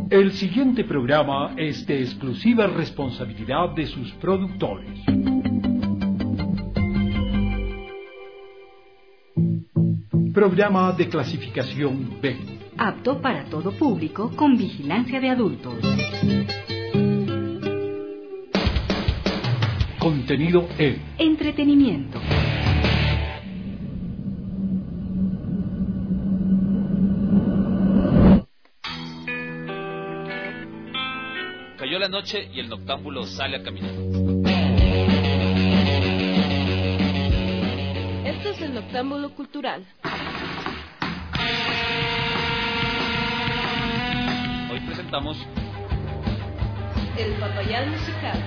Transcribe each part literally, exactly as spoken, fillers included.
El siguiente programa es de exclusiva responsabilidad de sus productores. Programa de clasificación B. Apto para todo público con vigilancia de adultos. Contenido E. Entretenimiento. Cayó la noche y el noctámbulo sale a caminar. Esto es el Noctámbulo Cultural. Hoy presentamos El Papayal Musical.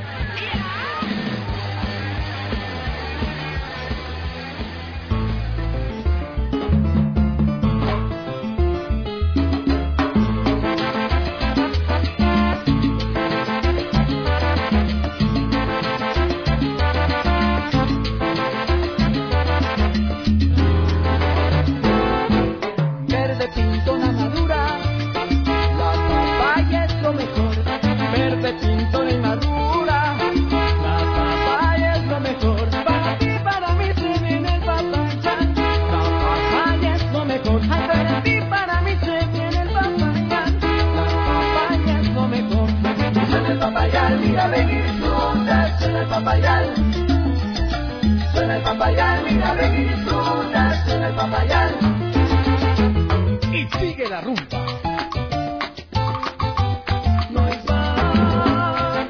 Mira, ven y disfruta, suena el papayal. Suena el papayal, mira, ven y disfruta, suena el papayal. Y sigue la rumba. No es mal.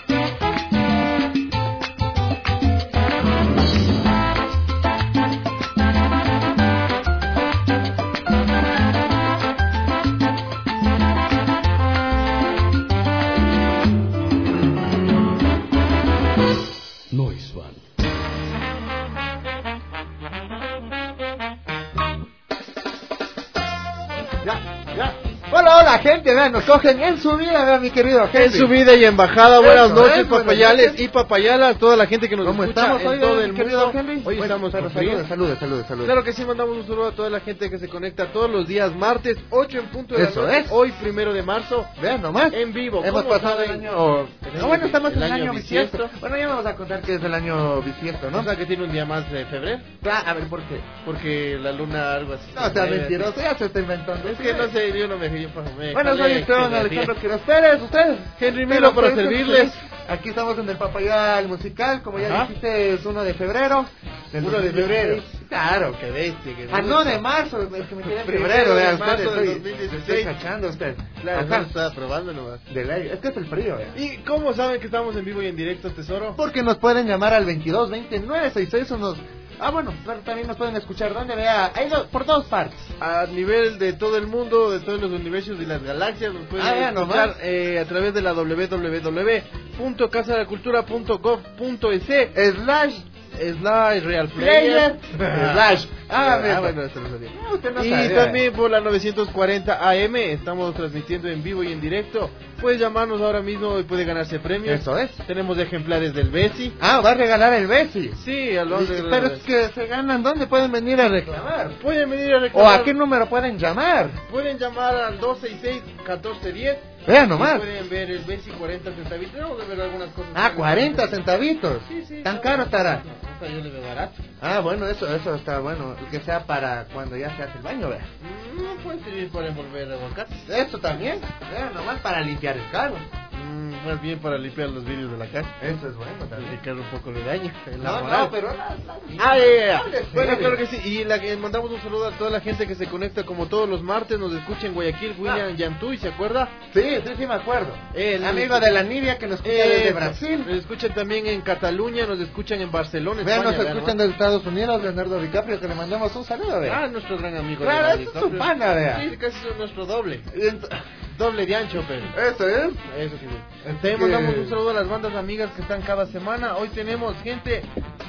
Hola, hola gente, vean, nos cogen en su vida, vean mi querido Henry. En su vida y embajada, buenas Eso noches es, buenas papayales noches. y papayalas, toda la gente que nos ¿Cómo escucha estamos en hoy, todo mi el querido mundo. Henry? Hoy Bueno, estamos pero con frío. saludos, saludos, saludos, saludos. Claro que sí, mandamos un saludo a toda la gente que se conecta todos los días martes, ocho en punto de la Eso noche, es. hoy primero de marzo, Vean nomás. en vivo. Hemos ¿Cómo pasado el saben? año... El No, bueno, estamos el en el año bisiesto. bisiesto. Bueno, ya vamos a contar que es el año bisiesto, ¿no? O sea que tiene un día más de febrero, Ah, a ver, ¿por qué? porque la luna algo así. No, sea mentiroso, ya se está inventando. Es que no sé, yo no me yo, me Bueno, jalé soy Esteban que Alejandro Quiroz Pérez, ustedes. Henry Milo para Pero, servirles. Aquí estamos en el Papayal Musical, como ya Ajá. dijiste, es uno de febrero. del uno de dos mil febrero. dieciséis. Claro. Qué bestia. Que Ah, no, de marzo, es que me quedé en Primero febrero, de vean marzo ustedes, del estoy, dos mil dieciséis. estoy cachando usted. Claro, Ajá. no estaba probando nomás. De ley, es que es el frío, vean. ¿Y cómo saben que estamos en vivo y en directo, tesoro? Porque nos pueden llamar al veintidós veinte nueve sesenta y seis o nos... Ah, bueno, claro, también nos pueden escuchar donde vea, hay do- por dos partes. A nivel de todo el mundo, de todos los universos y las galaxias, nos pueden Ah, ya, escuchar nomás. eh, a través de la doble u doble u doble u punto casa de la cultura punto gov punto es Slash slash real player player slash. Ah, mira. ah, bueno, eso lo sabía. Ah, usted no Y sabe, también por la novecientos cuarenta A M estamos transmitiendo en vivo y en directo. Puedes llamarnos ahora mismo y puede ganarse premios. Eso es. Tenemos ejemplares del Bessie. Ah, va a regalar el Bessie. Sí, al Y- Pero es que se ganan, ¿dónde pueden venir a reclamar? pueden venir a ¿O reclamar. a qué número pueden llamar? Pueden llamar al dos seis seis, catorce diez. Vean Y nomás. pueden ver el Bessie cuarenta centavitos. Vamos a ver algunas cosas. Ah, cuarenta centavitos. Sí, sí. ¿Tan está caro bueno. estará? Hasta yo le veo barato. Ah, bueno, eso eso está bueno. Que sea para cuando ya se hace el baño, vea. No puede servir para envolver aguacates. Eso también. Vean nomás para limpiar el carro. Mm, más bien para limpiar los vidrios de la casa. Eso es bueno también. Limpiar un poco de daño. en la No, moral. no, pero... Ah, ya, ya, ya. Hable Bueno, serio. claro que sí. Y la que mandamos un saludo a toda la gente que se conecta como todos los martes. Nos escucha en Guayaquil, William Yantuy, ¿se acuerda? Sí, sí, sí me acuerdo. El Amigo de la Nibia que nos escucha Eh, desde Brasil. Nos escuchan también en Cataluña, nos escuchan en Barcelona, Vean, España. nos vean escuchan nomás. de Estados Unidos, Leonardo DiCaprio, que le mandamos un saludo, vea. Ah, nuestro gran amigo. Claro, Leonardo ese es su DiCaprio. pana, vea. Sí, casi es nuestro doble. Y ent- Doble de ancho, pero. Eso es. Eso sí. Así También que- mandamos un saludo a las bandas amigas que están cada semana. Hoy tenemos gente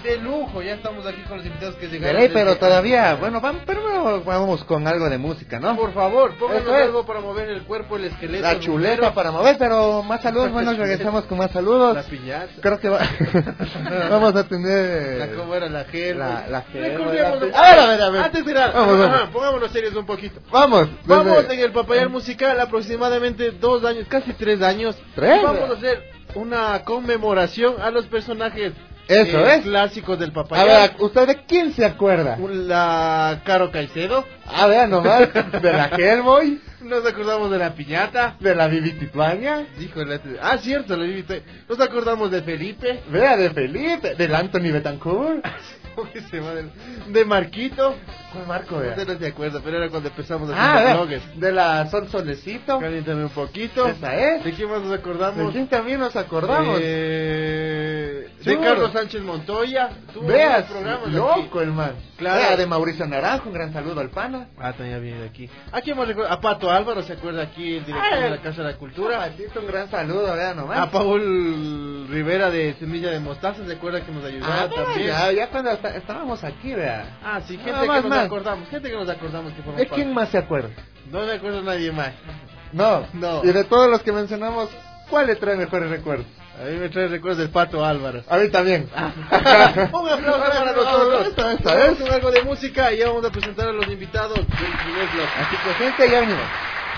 de lujo. Ya estamos aquí con los invitados que De llegaron. ley, pero desde- todavía, bueno, vamos, pero bueno, vamos con algo de música, ¿no? Por favor, pónganos Eso es. algo para mover el cuerpo, el esqueleto. La el chuleta rumero, para mover, pero más saludos, bueno, regresamos con más saludos. la piñata. Creo que va... vamos a tener... La cómo era la gel. La- la gel, Recordémonos- la- a ver, a ver, a ver. Antes de nada, Vamos, ajá, vamos. pongámonos serios un poquito. Vamos, Vamos desde- en el Papayal Musical aproximadamente dos años, casi tres años. ¿Tres? Vamos a hacer una conmemoración a los personajes Eso eh, es. clásicos del A Papayal. ver, ¿usted de quién se acuerda? La Caro Caicedo. A ver, nomás, de la Hellboy, Nos acordamos de la piñata. de la Vivi Tituaña, Híjole, ah, cierto, la Vivite. Nos acordamos de Felipe. vea, de Felipe, del Anthony Betancourt. Uy, se va del- De Marquito. ¿Cuál marco, vea? Usted no se acuerda, pero era cuando empezamos a Ah, hacer vea, bloggers. de la Sol Solecito. Caliéntame un poquito. Esa es. ¿De quién más nos ¿De acordamos? quién también nos acordamos? Eh, de Seguro. Carlos Sánchez Montoya. Tuvo Veas, varios programas loco aquí. el man. Claro. Vea, de Mauricio Naranjo, un gran saludo al pana. Ah, también viene de aquí. ¿A quién más recuerda? A Pato Álvaro, ¿se acuerda aquí? El director Ah, de la Casa de la Cultura. Patito, un gran saludo, vea nomás. A Paul Rivera de Semilla de Mostaza, ¿se acuerda que nos ayudaba Ah, vea, también? ya, ya cuando está- estábamos aquí, vea. Ah, sí, gente Nada que más, nos más. acordamos, gente que nos acordamos que forma ¿De parte. quién más se acuerda? No me acuerdo nadie más. No, No. Y de todos los que mencionamos, ¿cuál le trae mejores recuerdos? A mí me trae recuerdos del Pato Álvaro. A mí también. Un aplauso para nosotros. Esta, esta Vamos vez. con algo de música y ya vamos a presentar a los invitados del primer bloque. Así que, gente, ya venimos.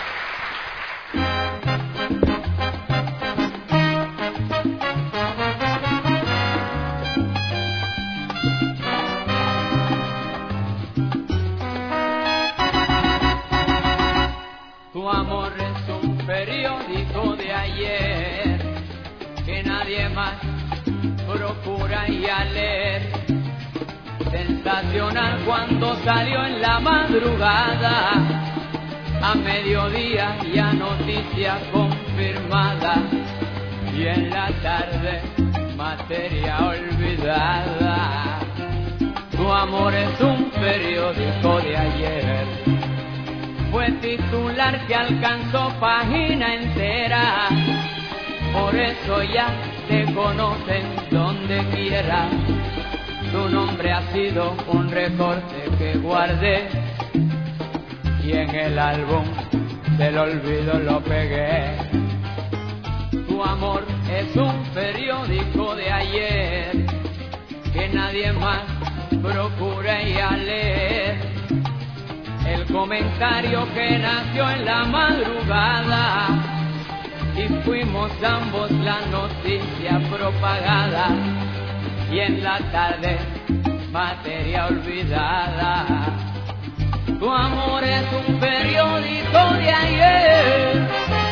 Tu amor es un periódico de ayer que nadie más procura y a leer. Sensacional cuando salió en la madrugada, a mediodía ya noticia confirmada, y en la tarde materia olvidada. Tu amor es un periódico de ayer, fue titular que alcanzó página entera, por eso ya te conocen donde quiera. Tu nombre ha sido un recorte que guardé y en el álbum del olvido lo pegué. Tu amor es un periódico de ayer que nadie más procura ir a leer. El comentario que nació en la madrugada y fuimos ambos la noticia propagada, y en la tarde materia olvidada. Tu amor es un periódico de ayer.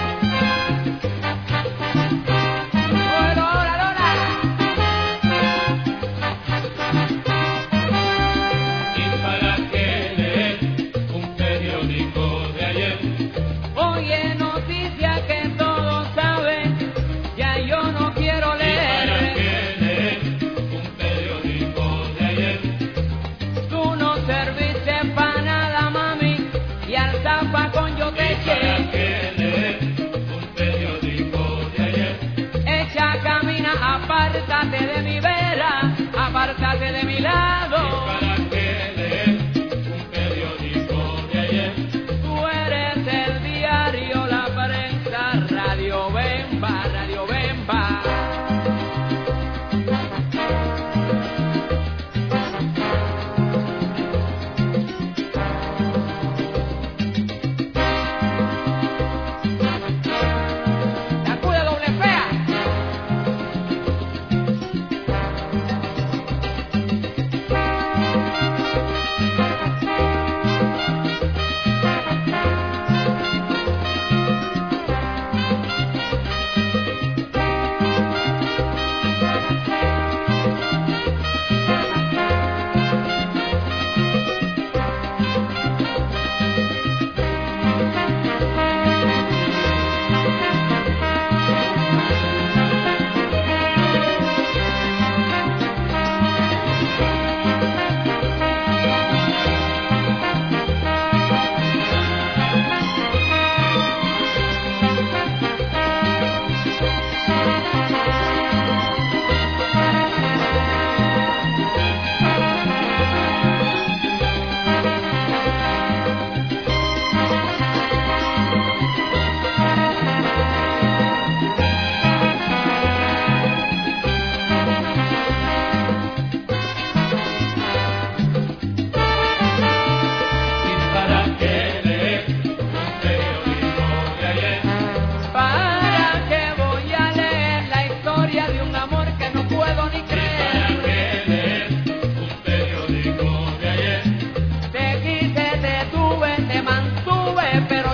Hola, hola, hola. ¿Y para qué leer un periódico de ayer? Oye, noticia que todos saben, ya yo no quiero ¿Y para leer. qué leer un periódico de ayer? Tú no serviste pa' nada, mami, y al zapacón yo te ¿Y para eché. qué leer un periódico de ayer? Echa, camina, apártate de mi vera, apártate de mi ¿Y lado. para qué leer un periódico de ayer? Tú eres el diario, la prensa, Radio Bemba, Radio Bemba. Sacude doble fea.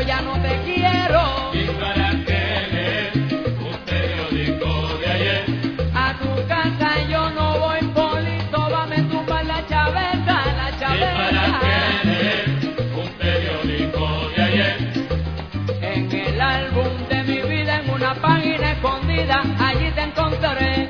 ya no te quiero. ¿Y para qué leer un periódico de ayer? A tu casa yo no voy, Polito, va me tumba la chaveta, la ¿Y chaveta. para qué leer un periódico de ayer? En el álbum de mi vida, en una página escondida, allí te encontraré.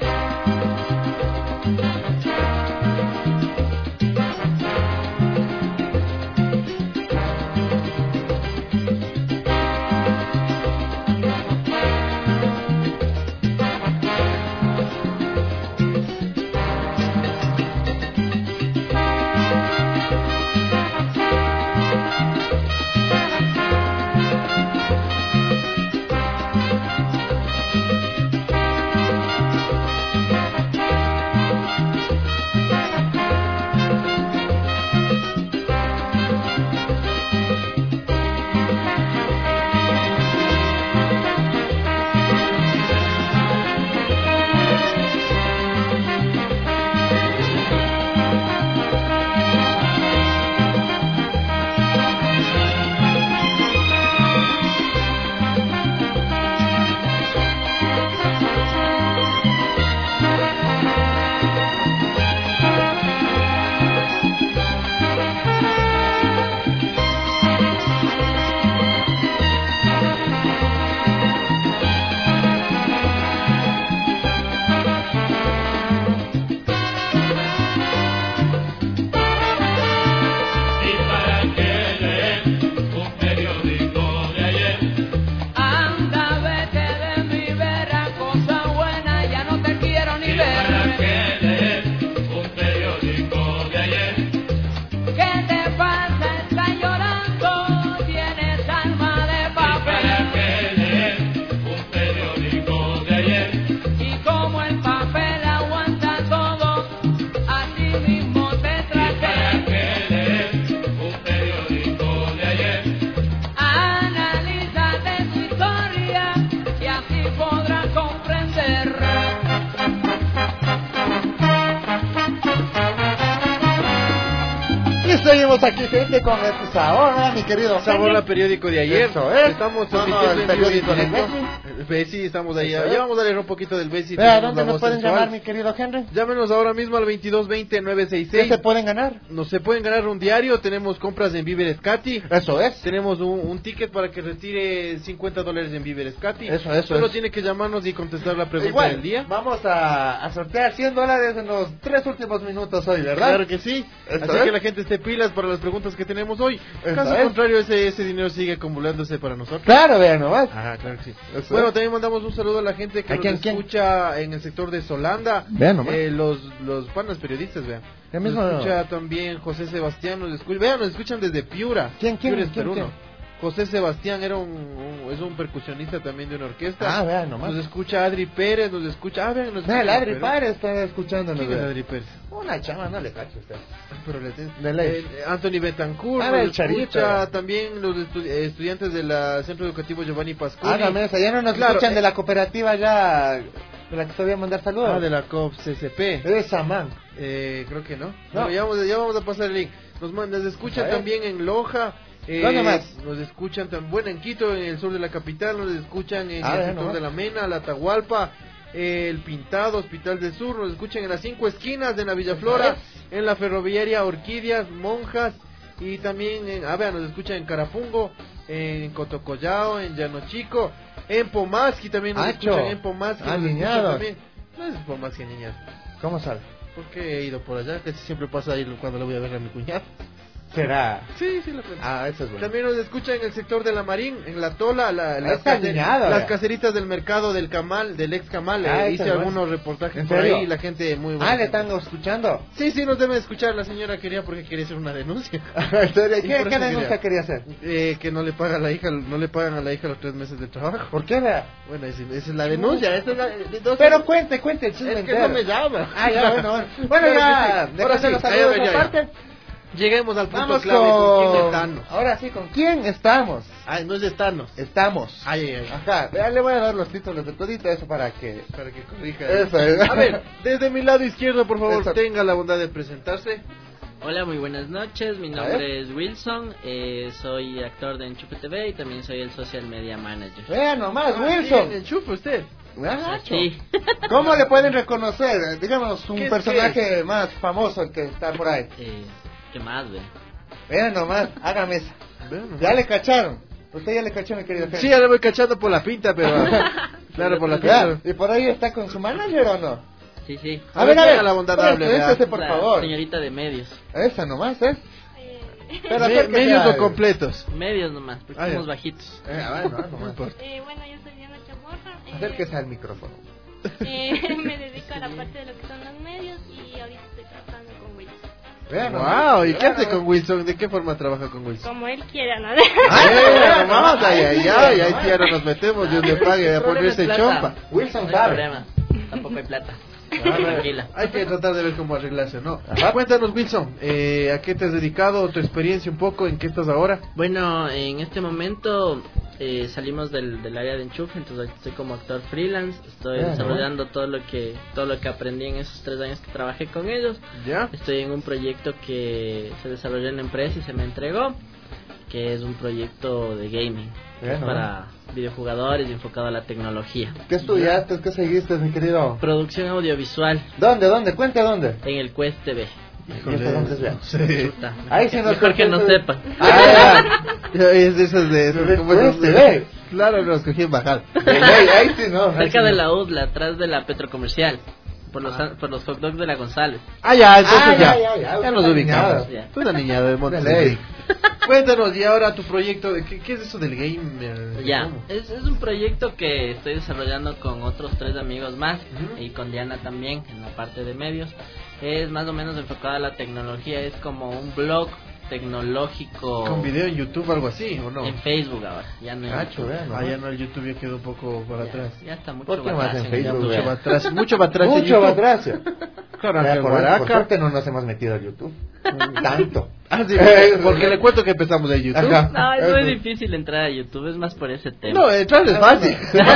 Seguimos aquí, gente, con este sabor, ¿eh, mi querido? Sabor al periódico de ayer. Eso es. Estamos No, no, transmitiendo el en periódico vivo y del directo. Bessie. El Bessie, estamos ahí. Eso Ya es. vamos a leer un poquito del Bessie. Vea, tenemos ¿dónde la nos voz pueden sensual. llamar, mi querido Henry? Llámenos ahora mismo al veintidós veinte nueve sesenta y ¿Qué seis. se pueden ganar? Nos se pueden ganar un diario. Tenemos compras en Víveres Cati. Eso es. Tenemos un, un ticket para que retire cincuenta dólares en Víveres Cati. Eso, eso Solo es. tiene que llamarnos y contestar la pregunta Igual, del día. vamos a, a sortear cien dólares en los tres últimos minutos hoy, ¿verdad? Claro que sí. Eso Así es. que la gente esté pilas para las preguntas que tenemos hoy. Eso Caso es. contrario, ese, ese dinero sigue acumulándose para nosotros. Claro, vean nomás. Ajá, claro que sí. Eso Bueno, es. también mandamos un saludo a la gente que ¿A nos quién, quién? escucha en el sector de Solanda. Vean nomás. Eh, los, los panas periodistas, vean. Ya Nos mismo- escucha también José Sebastián, nos escucha, vean, nos escuchan desde Piura. ¿Quién, quién, Piura es quién, peruno. quién? José Sebastián era un, un- es un percusionista también de una orquesta. Ah, vean nomás. Nos escucha Adri Pérez, nos escucha, ah, vean, nos Vean, el escucha Adri Perú. Párez está escuchándonos. ¿Quién es vean. Adri Pérez? Una chama, no le cacho usted. Pero le tengo- De ley. Eh, Anthony Betancourt, Ah, nos el escucha Charito. también los estu- eh, estudiantes del Centro Educativo Giovanni Pascoli. Hágame esa, ya no nos Claro, escuchan eh. de la cooperativa ya, de la que te voy a mandar saludos. Ah, de la C O P C C P. Esa, man. Eh, creo que no. No. Bueno, ya, vamos, ya vamos a pasar el link. Nos, man- nos escuchan A ver. también en Loja. Eh, ¿Dónde más? Nos escuchan también, bueno, en Quito, en el sur de la capital. Nos escuchan en Ah, el ya, sector nomás. de La Mena, La Atahualpa, eh, El Pintado, Hospital del Sur. Nos escuchan en las cinco esquinas de la Villaflora, en la ferroviaria Orquídeas, Monjas. Y también, en, a ver, nos escuchan en Carapungo, en Cotocollao, en Llano Chico, en Pomasqui también nos Acho. escuchan, en Pomasqui nos escuchan Alineados. también. No es Pomasqui, niñas. ¿Cómo sabe? Porque he ido por allá, casi siempre pasa ahí cuando le voy a ver a mi cuñado. ¿Será? Sí, sí, la cuento. Ah, eso es bueno. También nos escucha en el sector de la Marín, en la Tola, la, las, está case- alineado, las vea. caseritas del mercado del Camal, del ex Camal. Ah, eh, eso hice es algunos bueno. reportajes ¿En por serio? ahí, la gente muy buena. Ah, le están escuchando. Sí, sí, nos deben escuchar. La señora quería porque quería hacer una denuncia. ¿En serio? Y ¿Qué, por qué eso denuncia quería hacer? Eh, que no le paga a la hija, no le pagan a la hija los tres meses de trabajo. ¿Por qué, vea? Bueno, esa, esa es la denuncia. Esa es la, entonces- Pero cuente, cuente, el chisme es que entero. no me llama. Ah, ya, bueno, bueno. Bueno, Claro ya, que sí. Ahora después de sí, los ya, saludos ya, de ya. parte, Lleguemos al punto vamos clave. con... ¿Con quién estamos? Ahora sí, ¿con quién estamos? Ay, no es de Thanos. Estamos. Ay, ay, ay. Ajá, ya le voy a dar los títulos de todito eso para que... Para que corrija. Eso es. A ver, desde mi lado izquierdo, por favor, Eso. tenga la bondad de presentarse. Hola, muy buenas noches. Mi nombre es Wilson. Eh, soy actor de Enchufe T V y también soy el Social Media Manager. Vean nomás, Ah, Wilson. sí, Enchufe usted. Sí. ¿Cómo le pueden reconocer? Digamos, un ¿Qué es, personaje qué es? más famoso que está por ahí. Eh, ¿Qué más, ve? Vean nomás, hágame esa. Vean nomás. Ya le cacharon. Usted ya le cachó, mi querido. Sí, ya le voy cachando por la pinta, pero... claro, por la Ya, pinta. ¿y por ahí está con su manager o no? Sí, sí. A ver, a ver, la bondad hable, préstese, por La favor. señorita de medios. Esa nomás, ¿eh? Pero Me- acérquese medios a- o completos. Medios nomás, porque Ah, ya. somos bajitos. Eh, a ver, no, no, No importa. Eh, bueno, yo soy Diana Chamorra. Eh, Acérquese al micrófono. eh, me dedico a la parte de lo que son los medios y ahorita estoy trabajando con Wilson. Vean nomás. Wow, ¿y qué Vean hace nomás. con Wilson? ¿De qué forma trabaja con Wilson? Como él quiera, ¿no? ¡Ay, nomás! ¡Ay, ay, ay! Ahí sí ahora nos metemos, Dios le pague a El problema es ponerse plata. chompa. Wilson No hay sabe. problema. Tampoco hay plata. Tranquila. Hay que tratar de ver cómo arreglarse, ¿no? Ajá. Cuéntanos, Wilson, eh, ¿a qué te has dedicado? ¿Tu experiencia un poco? ¿En qué estás ahora? Bueno, en este momento eh, salimos del, del área de enchufe, entonces estoy como actor freelance, estoy Ah, desarrollando todo lo que todo lo que aprendí en esos tres años que trabajé con ellos. ¿Ya? Estoy en un proyecto que se desarrolló en la empresa y se me entregó, que es un proyecto de gaming, que es Bueno. para videojugadores y enfocado a la tecnología. ¿Qué estudiaste? ¿Qué seguiste, mi querido? Producción audiovisual ¿Dónde, dónde? Cuente dónde. en el Quest T V. ¿Y hasta dónde se ve? Sí. Puta, Ahí sí nos mejor que no cuenta- sepan. Ah, Ya, es de esas de... Pero como después esos te de- ve. Claro, los cogí en bajada. ya. Ahí, ahí sí no. ahí Cerca sí de no. la U D L A, atrás de la Petrocomercial, por los, Ah. por los hot dogs de la González. Ah, ya, entonces Ah, ya. ya, Ya, ya, ya. nos Una ubicamos. niñada. Tú una niñada de Montes De de ley. Rey. Cuéntanos, y ahora tu proyecto, de- ¿qué, qué es eso del gamer? Ya, ¿Cómo? es, es un proyecto que estoy desarrollando con otros tres amigos más Ujú. y con Diana también en la parte de medios. Es más o menos enfocado a la tecnología, es como un blog tecnológico ¿Con video en YouTube algo así o no? en Facebook ahora, ya no en Cacho, YouTube. vean, Ah, ya no, el YouTube ya quedó un poco para Ya, atrás. ya está mucho ¿Por qué más atrás en Facebook, YouTube. Mucho vea? va atrás, mucho va atrás. en Mucho YouTube. va atrás. Claro, Ya, que por, Guaraca. por suerte no nos hemos metido a YouTube. Tanto. Ah, sí, porque le cuento que empezamos de YouTube. Ajá. No, es muy Eso. difícil entrar a YouTube, es más por ese tema. No, entrar es fácil.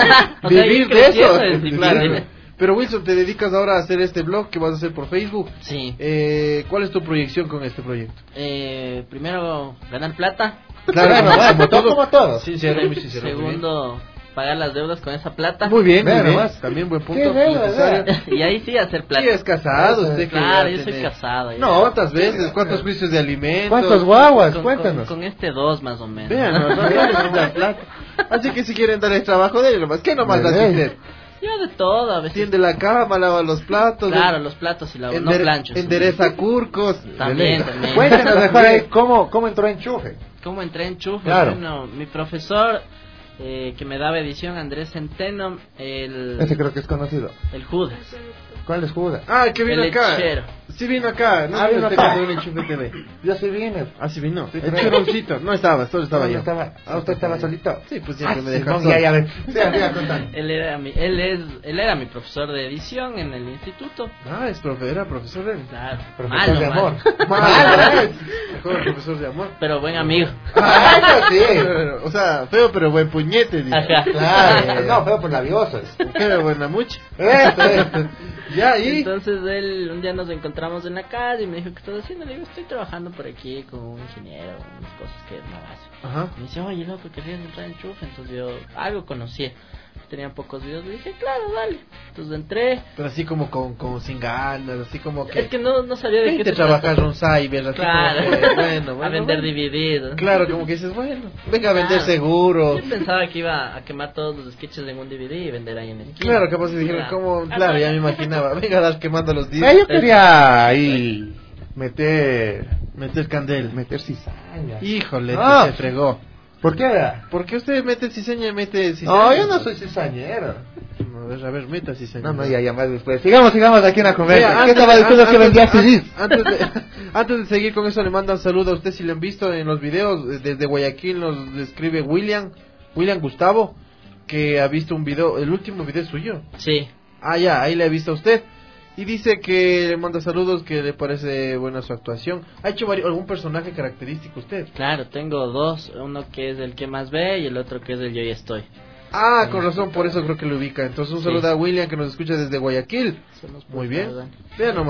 O sea, Vivir ir de eso. creciendo es difícil. Claro. Pero Wilson, te dedicas ahora a hacer este blog que vas a hacer por Facebook. Sí. Eh, ¿Cuál es tu proyección con este proyecto? Eh, primero, ganar plata. Claro, no, como todo, como todo. Sincero, muy sincero. muy bien. Segundo, pagar las deudas con esa plata. Muy bien, muy Vean bien. nomás. También buen ¿Qué punto. deuda, necesario. vea? Y ahí sí hacer plata. Sí, es casado. Usted que Claro, ya yo soy tiene- casado. ya. No, ¿cuántas veces? ¿Cuántos juicios de alimentos? ¿Cuántos guaguas? Con, Cuéntanos. Con, con este dos más o menos. Vean, no, no, no, no, plata. Así que si quieren dar el trabajo de ellos, nomás. ¿Qué nomás De das ley. hacer? Yo de todo, a veces. Tiende la cama, lava los platos. Claro, los platos y la no endere- planchos. endereza curcos. También, De ley. también. Cuéntanos mejor ahí cómo, cómo entró Enchufe. ¿Cómo entré en Chufe? Claro. Bueno, mi profesor eh, que me daba edición, Andrés Centeno, el, Ese creo que es conocido. el Judas. ¿Cuál es Judas? Ah, que vino El acá. lechero. Sí vino acá. No Ah, vino vino usted acá. cuando vino en Enchufe T V. Yo sí vine. Ah, sí vino. Sí, el creo. chironcito. No estaba, solo estaba ¿Dónde yo. estaba? Ah, usted estaba solito. Sí, pues Ah, siempre me sí, dejan no, solo. ya, ya, ver. Siga, siga contando. Él era mi, él es, él era mi profesor de edición en el instituto. Ah, es profe, era profesor de... Claro. Profesor Malo, de malo. amor. Malo, ¿eh? Mejor profesor de amor. Pero buen amigo. Ah, eso sí. Pero, o sea, feo pero buen puñete, dice. Ajá. Claro, no, feo por labiosos. Qué buena mucha. Eso, eso. Ya, y... Entonces él, un día nos encontramos en la calle y me dijo, ¿qué estás haciendo? Le digo, estoy trabajando por aquí con un ingeniero, unas cosas que no hace. Ajá. Me dice, oye, loco, querías entrar en Enchufe. Entonces yo algo conocía. Tenía pocos videos. Le dije, claro, dale. Entonces entré. Pero así como con, como sin ganas, así como que... Es que no, no sabía de qué Vente se a trabajar trataba. un cyber, así Claro. como que, bueno, bueno, a vender bueno. D V Ds. Claro, como que dices, bueno, venga a vender Claro. seguro. Yo pensaba que iba a quemar todos los sketches en un D V D y vender ahí en el esquina. Claro, capaz se dijeron, Claro. como, claro, ya me imaginaba, venga a dar quemando los Eh, discos. yo quería ahí meter... Meter candel. Meter cizaña. Híjole, Ah. se fregó. ¿Por qué? ¿Por qué usted mete cizaña y mete cizaña? No, yo no soy cizañero. A ver, a ver, meta cizaña. No, no, ya, ya más después. Sigamos, sigamos aquí en la Mira, conversa. ¿Qué antes- estaba diciendo an- que antes- vendía an- C Ds? Antes de, antes de seguir con eso, le mandan saludo a usted si lo han visto en los videos. Desde Guayaquil nos escribe William, William Gustavo, que ha visto un video, el último video es suyo. Sí. Ah, ya, ahí le ha visto a usted. Y dice que le manda saludos, que le parece buena su actuación. ¿Ha hecho vari- algún personaje característico usted? Claro, tengo dos. Uno que es el que más ve y el otro que es el yo ya estoy. Ah, con razón, por eso creo que lo ubica. Entonces un Sí. saludo a William que nos escucha desde Guayaquil. Son los Muy putos, bien. ¿verdad? Vea nomás.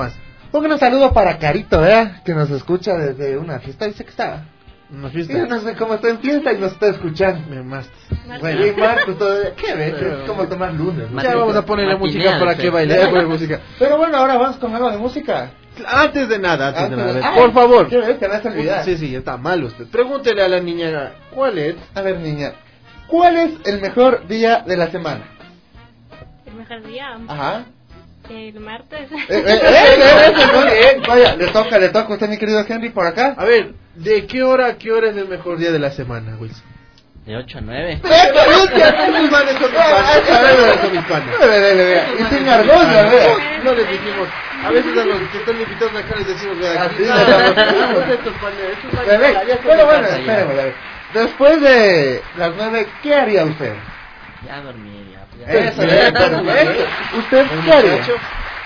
Pongan un saludo para Carito, ¿verdad? Que nos escucha desde una fiesta, dice que estaba. Una fiesta. Yo no sé cómo está en fiesta y nos está escuchando. Me más. Bueno, y Marcos todavía. ¿Qué ves? Es como tomar lunes. ¿No? Ya vamos a ponerle música para que baile. Ya poner música. Pero bueno, ahora vamos con algo de música. Antes de nada, antes, antes de nada. Ay, por favor. ¿Qué ves? Te vas a olvidar. Sí, sí, está mal usted. Pregúntele a la niña, ¿cuál es? A ver, niña, ¿cuál es el mejor día de la semana? El mejor día. Ajá. El martes. Eh, eh, eh, eh, eso, muy bien. Vaya, le toca, le toca a usted, mi querido Henry, por acá. A ver, ¿de qué hora a qué hora es el mejor día de la semana, Wilson? De ocho a nueve. Mis manes son mis panes. Son mis panes. Y sin argolla, vea. No les dijimos. A veces a los que están invitados acá les decimos, vea, aquí. Estos panes. Bueno, bueno, espérenme. Después de las nueve, ¿qué haría usted? Ya dormiría. Eso, eso, perfecto. ¿Usted qué haría? Yo,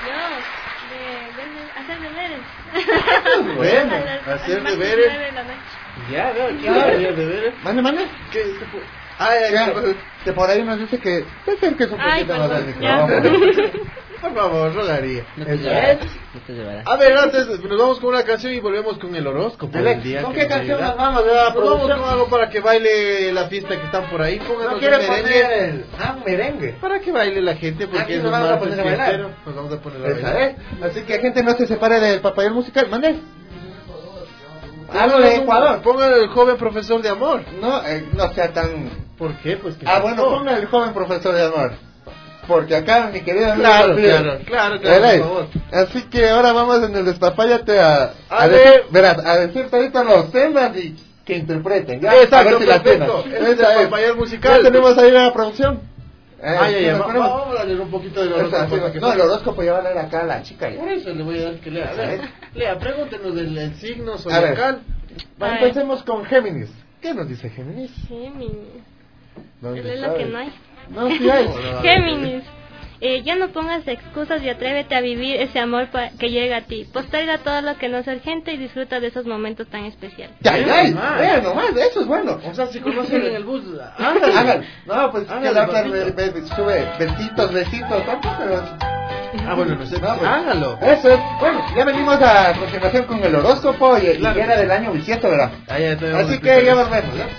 de, de, hacer deberes. Bueno, hacer deberes. Ya, veo, ¿qué haría deberes? Mande, mande. ¿Qué? Ah, ya, que por ahí nos dice que se acerque un poquito más al micrófono. Por favor, rogaría. No te llevarás. No te llevarás. A ver, antes nos vamos con una canción y volvemos con el horóscopo del día. ¿Con que qué canción llega. nos vamos? Nos vamos con algo para que baile la fiesta que están por ahí. Pónganos ¿No quiere un merengue. poner el ah, merengue? Para que baile la gente, porque Aquí es nos vamos a poner a bailar. Nos vamos a poner a Esa bailar. es. Así que gente no se separe del papayón musical. Mande. Algo de Ecuador. Pongan el joven profesor de amor. No, eh, no sea tan. ¿Por qué? Pues que Ah, bueno, ponga el joven profesor de amor. Porque acá, mi querido amigo, Claro, mire, claro, claro, claro, por favor. Así que ahora vamos en el despapáyate a, a, A de- ver. verás, a decirte ahorita los temas y que interpreten. Ya, Exacto, a ver si la perfecto. tienen. Ese es Esa el es. papayón musical. Ya tenemos ahí la producción. Eh, Ay, ay, ¿sí ay, nos va- ponemos? vamos a leer un poquito del Esa, horóscopo. sí, para que no, el salga. horóscopo ya va a leer acá a la chica. Ya. Por eso le voy a dar que lea. A ver, lea, pregúntenos del el signo A ver. zodiacal. Bueno, A ver. empecemos con Géminis. ¿Qué nos dice Géminis? Géminis. ¿Dónde Es lo que sabes? no hay. No, sí hay. Géminis. Eh, ya no pongas excusas y atrévete a vivir ese amor pa- que llega a ti. Posterga todo lo que no es urgente y disfruta de esos momentos tan especiales. Ya, ya, Ah. vean nomás, eso es bueno. O sea, si conocen en el bus, Háganlo. háganlo. No, pues que Háganlo, la otra papito. be- be- sube besitos, besitos, tampoco, pero... Ah, bueno, no sé. No, pues, Hágalo. Eso es. Bueno, ya venimos a continuación con el horóscopo y, Claro. y era del año bisiesto, ¿verdad? Ah, ya tenemos Así el que ya primero. volvemos, ¿ya?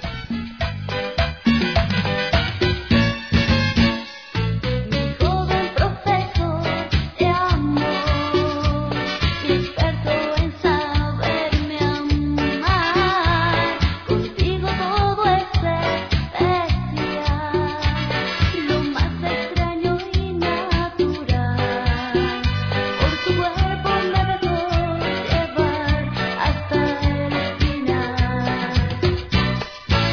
Joven profesor de amor, mi experto en saberme amar, contigo todo es especial, lo más extraño y natural, por tu cuerpo me dejó llevar hasta el final.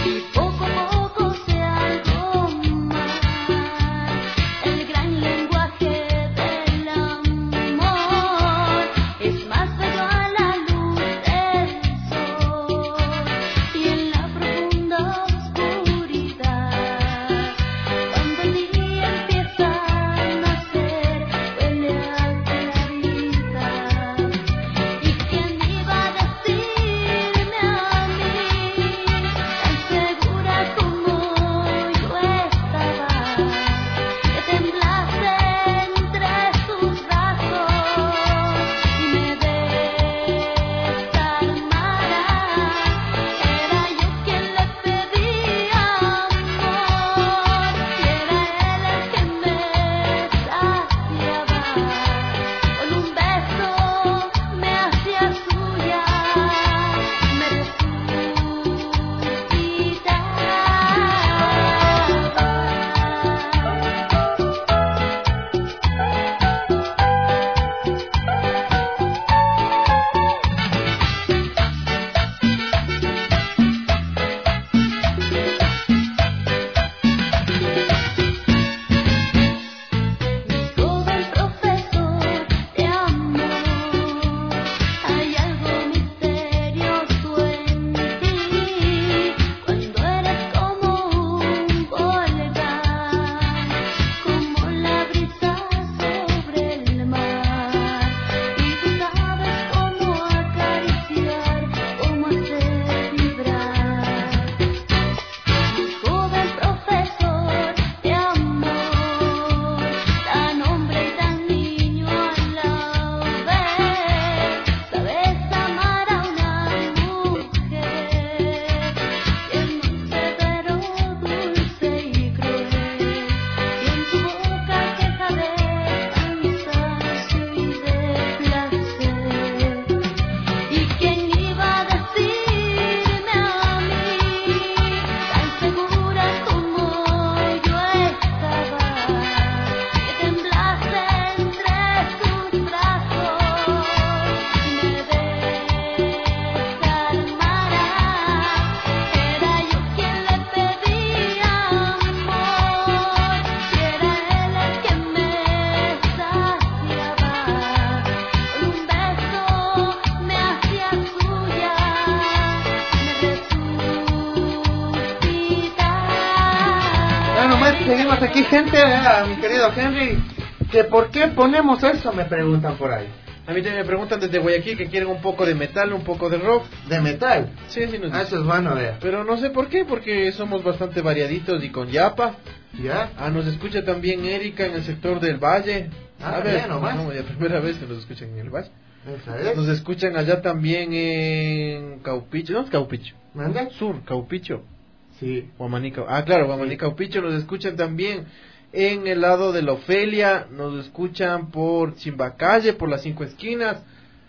nomás, seguimos aquí, gente, vea, mi querido Henry, que por qué ponemos eso, me preguntan por ahí. A mí también me preguntan desde Guayaquil que quieren un poco de metal, un poco de rock. ¿De metal? Sí, sí nos ah, eso es bueno, vea. Pero no sé por qué, porque somos bastante variaditos y con yapa. ¿Ya? Ah, nos escucha también Erika en el sector del Valle. Ah, a ver, bien, nomás. no, ya primera vez que nos escuchan en el Valle. Esa es. Nos escuchan allá también en Caupicho, ¿no es Caupicho? ¿Manda? Sur, Caupicho. Sí. Guamanica, ah, claro, Guamanica, sí. Caupicho, nos escuchan también en el lado de la Ofelia, nos escuchan por Chimbacalle, por las Cinco Esquinas.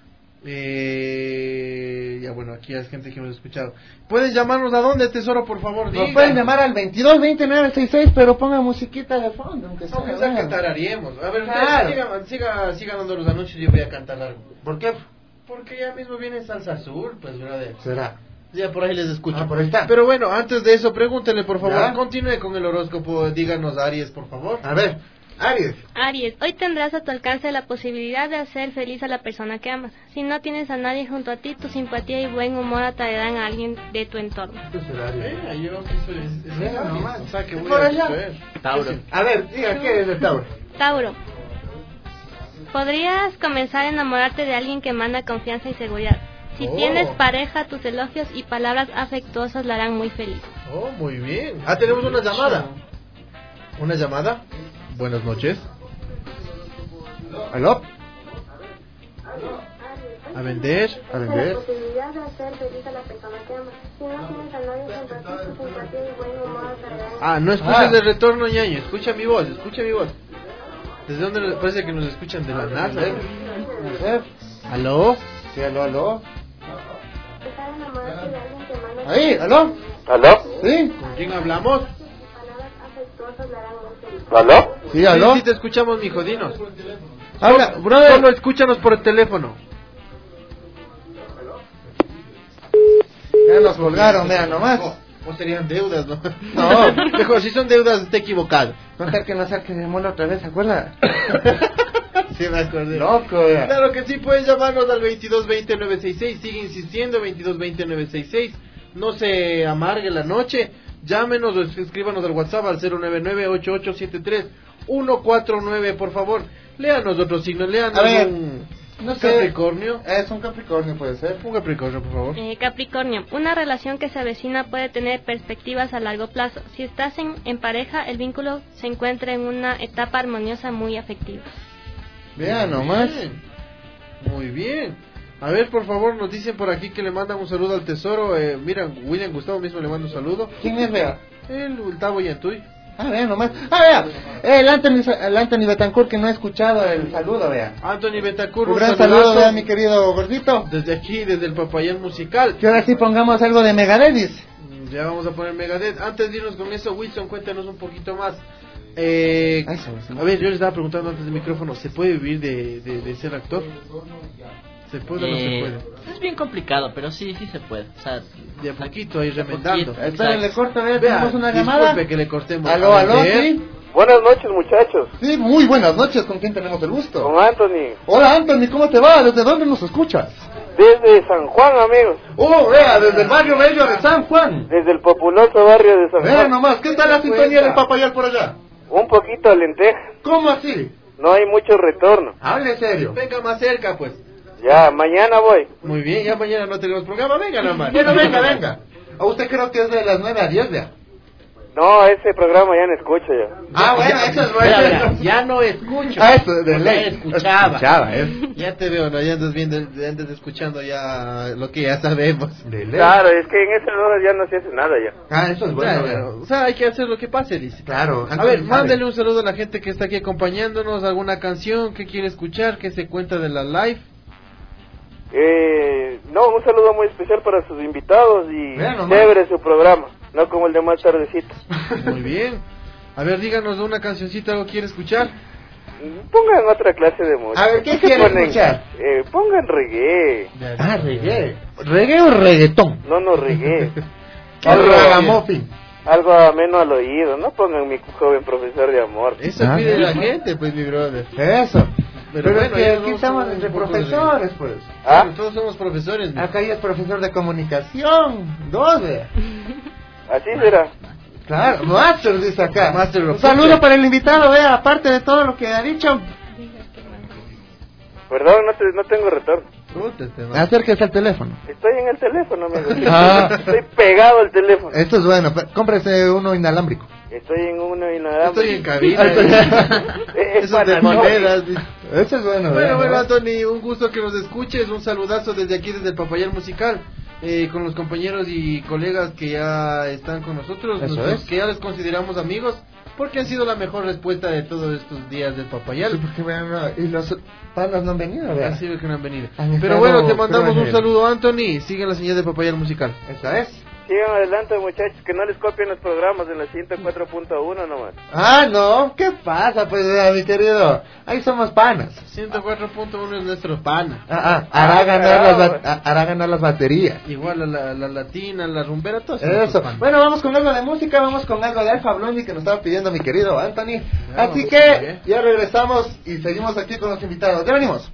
Eh, ya bueno, aquí hay gente que nos ha escuchado. ¿Pueden llamarnos a dónde, Tesoro, por favor? Nos Digan. pueden llamar al veintidós veinte nueve sesenta y seis, pero pongan musiquita de fondo, aunque sea. Aunque sea cantararíamos. A ver, claro. sigan, sigan, sigan dando los anuncios y yo voy a cantar algo. ¿Por qué? Porque ya mismo viene Salsa Azul, pues, brother. ¿Será? Ya por ahí les escucho. Ah, por ahí está. Pero bueno, antes de eso, pregúntenle, por favor. ¿Ya? Continúe con el horóscopo. Díganos, Aries, por favor. A ver, Aries. Aries, hoy tendrás a tu alcance la posibilidad de hacer feliz a la persona que amas. Si no tienes a nadie junto a ti, tu simpatía y buen humor atraerán a alguien de tu entorno. ¿Qué será, Aries? Eh, yo que soy... Es, es Venga, Aries, nomás. o sea, que voy Por a allá. ser. Tauro. A ver, diga, ¿qué es de Tauro? Tauro, podrías comenzar a enamorarte de alguien que manda confianza y seguridad. Si Oh. tienes pareja, tus elogios y palabras afectuosas la harán muy feliz. Oh, muy bien. Ah, tenemos una llamada. ¿Una llamada? Buenas noches. ¿Aló? A vender. A vender. La posibilidad de hacer feliz a la persona que amas. Si no tienes a nadie junto a ti, tu simpatía y buen humor atraerán. Ah, no escuches Ah. el retorno, ñaño. Escucha mi voz, escucha mi voz. ¿Desde dónde le- parece que nos escuchan? De la NASA. ¿Eh? ¿Aló? Sí, aló, aló. Empezar a enamorarte de alguien que manda Ahí, aló. ¿Aló? Sí. ¿Con quién hablamos? palabras afectuosas la harán muy feliz. ¿Aló? Sí, aló. Sí, sí te escuchamos, mijo, dinos. Habla, brother. Solo escúchanos por el teléfono. Ya nos colgaron, vean nomás. O serían deudas, ¿no? No. Mejor, si son deudas, está equivocado. Contar que no saque de mola otra vez, ¿se acuerda? Sí, me acordé. Loco, vea. Claro que sí, pueden llamarnos al veintidós veinte nueve sesenta y seis. Sigue insistiendo, veintidós veinte nueve sesenta y seis. No se amargue la noche. Llámenos o escríbanos al WhatsApp al cero nueve nueve ocho ocho siete tres uno cuatro nueve, por favor. Léanos otros signos, léanos A ver, un no sé. Capricornio. Es un Capricornio, puede ser. Un Capricornio, por favor. Eh, Capricornio, una relación que se avecina puede tener perspectivas a largo plazo. Si estás en, en pareja, el vínculo se encuentra en una etapa armoniosa muy afectiva. Vean nomás. Bien. Muy bien. A ver, por favor, nos dicen por aquí que le mandan un saludo al tesoro. Eh, mira, William Gustavo mismo le manda un saludo. ¿Quién es, vea? El Ultavo Yantuy. Ah, vean nomás. Ah, vea. El Anthony, el Anthony Betancourt que no ha escuchado el saludo, vea. Anthony Betacur, Un un gran saludazo. saludo, vea, mi querido gordito. Desde aquí, desde el Papayán Musical. Que ahora sí pongamos algo de Megadeth. Ya vamos a poner Megadeth. Antes de irnos con eso, Wilson, cuéntanos un poquito más. Eh, Eso, eso. a ver, yo les estaba preguntando antes del micrófono, ¿se puede vivir de, de, de ser actor? ¿Se puede o no se Eh, puede? Es bien complicado, pero sí, sí se puede. O sea, De a poquito ahí remendando. poquito. Espérenle, corta, vea, Vea, tenemos una llamada. disculpe que le cortemos. Aló, A aló, ver. sí. Buenas noches, muchachos. Sí, muy buenas noches. ¿Con quién tenemos el gusto? Con Anthony. Hola, Anthony, ¿cómo te va? ¿Desde dónde nos escuchas? Desde San Juan, amigos. Oh, vea, desde el barrio bello de San Juan. Desde el populoso barrio de San Vea Juan. nomás, ¿qué tal la sintonía del Papayal por allá? Un poquito a lenteja. ¿Cómo así? No hay mucho retorno. Hable serio. Venga más cerca, pues. Ya, mañana voy. Muy bien, ya mañana no tenemos programa. Venga nomás. Bueno, venga, venga. ¿A usted creo que es de las nueve a diez, vea? No, ese programa ya no escucho ya. Ah, bueno, eso es bueno. Ya, ya, ya no escucho. Ah, eso de Ya ley. escuchaba. Escuchaba, ¿eh? Ya te veo, ¿no? Ya andas viendo, ya andas escuchando ya lo que ya sabemos. De ley. Claro, es que en esa hora ya no se hace nada ya. Ah, eso es bueno, Claro, vea. o sea, hay que hacer lo que pase, dice. Claro. A ver, mándale un saludo a la gente que está aquí acompañándonos, alguna canción que quiere escuchar, que se cuenta de la live. Eh, no, un saludo muy especial para sus invitados y Vean nomás. chévere su programa, no como el de más tardecito. Muy bien. A ver, díganos una cancioncita, algo quiere escuchar. Pongan otra clase de música. A ver, ¿qué quiere Ponen- escuchar? Eh, pongan reggae. Ah, reggae. ¿Reggae o reggaetón? No, no, reggae. O ragamuffin. Algo ameno al oído, no pongan mi joven profesor de amor. Eso Ah, pide sí. la gente, pues, mi brother. Eso. Pero Pero, bueno, es que ya aquí no estamos somos entre un poco de- profesores, pues. ¿Ah? Pero todos somos profesores. mi- Acá ya es profesor de comunicación. Dos, vea. Así será. Claro, Master dice acá. Master Un saludo para el invitado, vea, aparte de todo lo que ha dicho. Perdón, no, te, no tengo retorno. Acérquese al teléfono. Estoy en el teléfono, amigo. Ah. Estoy pegado al teléfono. Esto es bueno, pe- cómprese uno inalámbrico. Estoy en uno inalámbrico. Estoy en cabina. Es Eso de monedas. Eso es bueno. Bueno, vean, bueno, ¿no? Anthony, un gusto que nos escuches. Un saludazo desde aquí, desde el Papayal Musical. Eh, con los compañeros y colegas que ya están con nosotros, Eso nosotros es. que ya les consideramos amigos, porque han sido la mejor respuesta de todos estos días del Papayal. Sí, porque vean, no, y los panas no han venido, vean. Así que no han venido. Han Pero estado bueno, te mandamos un pruebas. saludo, Anthony. Sigue la señal de Papayal Musical. Esa es. Sigan adelante, muchachos, que no les copien los programas en la ciento cuatro punto uno nomás. Ah, no, ¿qué pasa, pues, vea, mi querido? Ahí somos panas. ciento cuatro punto uno es nuestro pana. Ah, ah, hará, Ah, ganar las carajo. ba- hará ganar las baterías. Igual a la, la latina, la rumbera, todo Eso. Bueno, vamos con algo de música, vamos con algo de Alfa Blondie que nos estaba pidiendo mi querido Anthony. Ya, Así vamos, que bien. ya regresamos y seguimos aquí con los invitados. Ya venimos.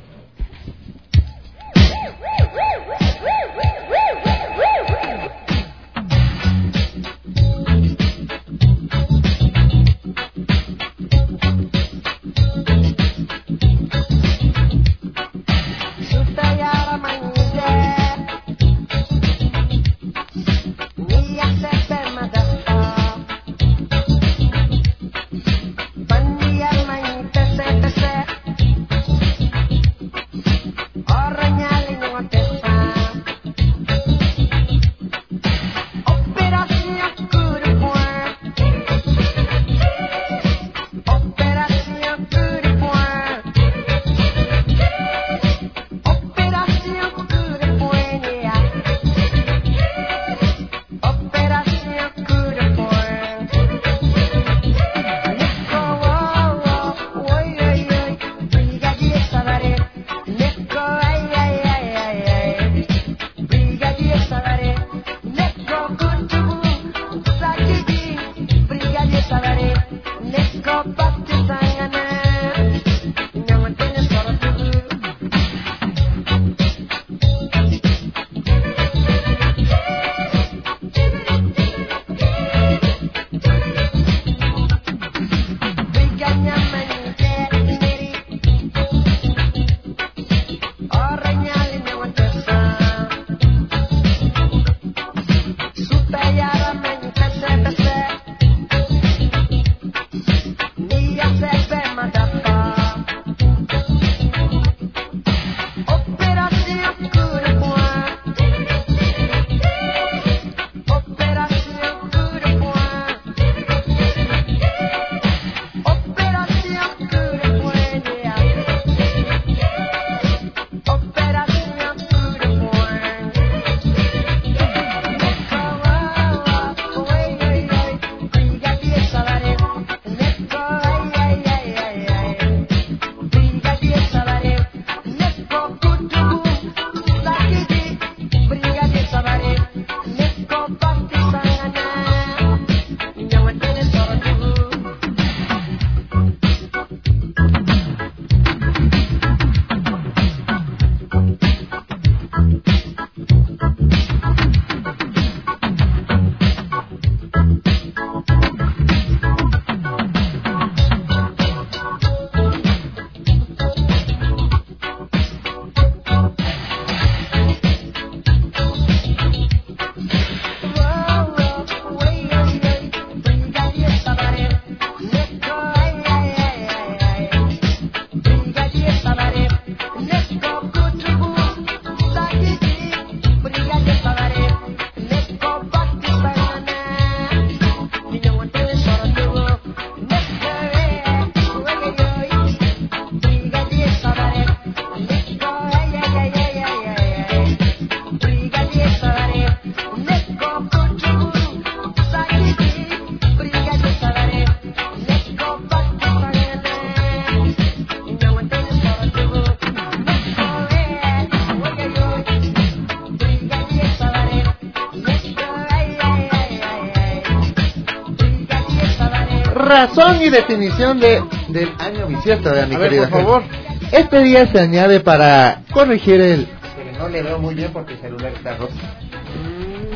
Razón y definición de del año bisiesto, de mi A ver, querida por favor. gente. Este día se añade para corregir el... Pero no le veo muy bien porque el celular está roto.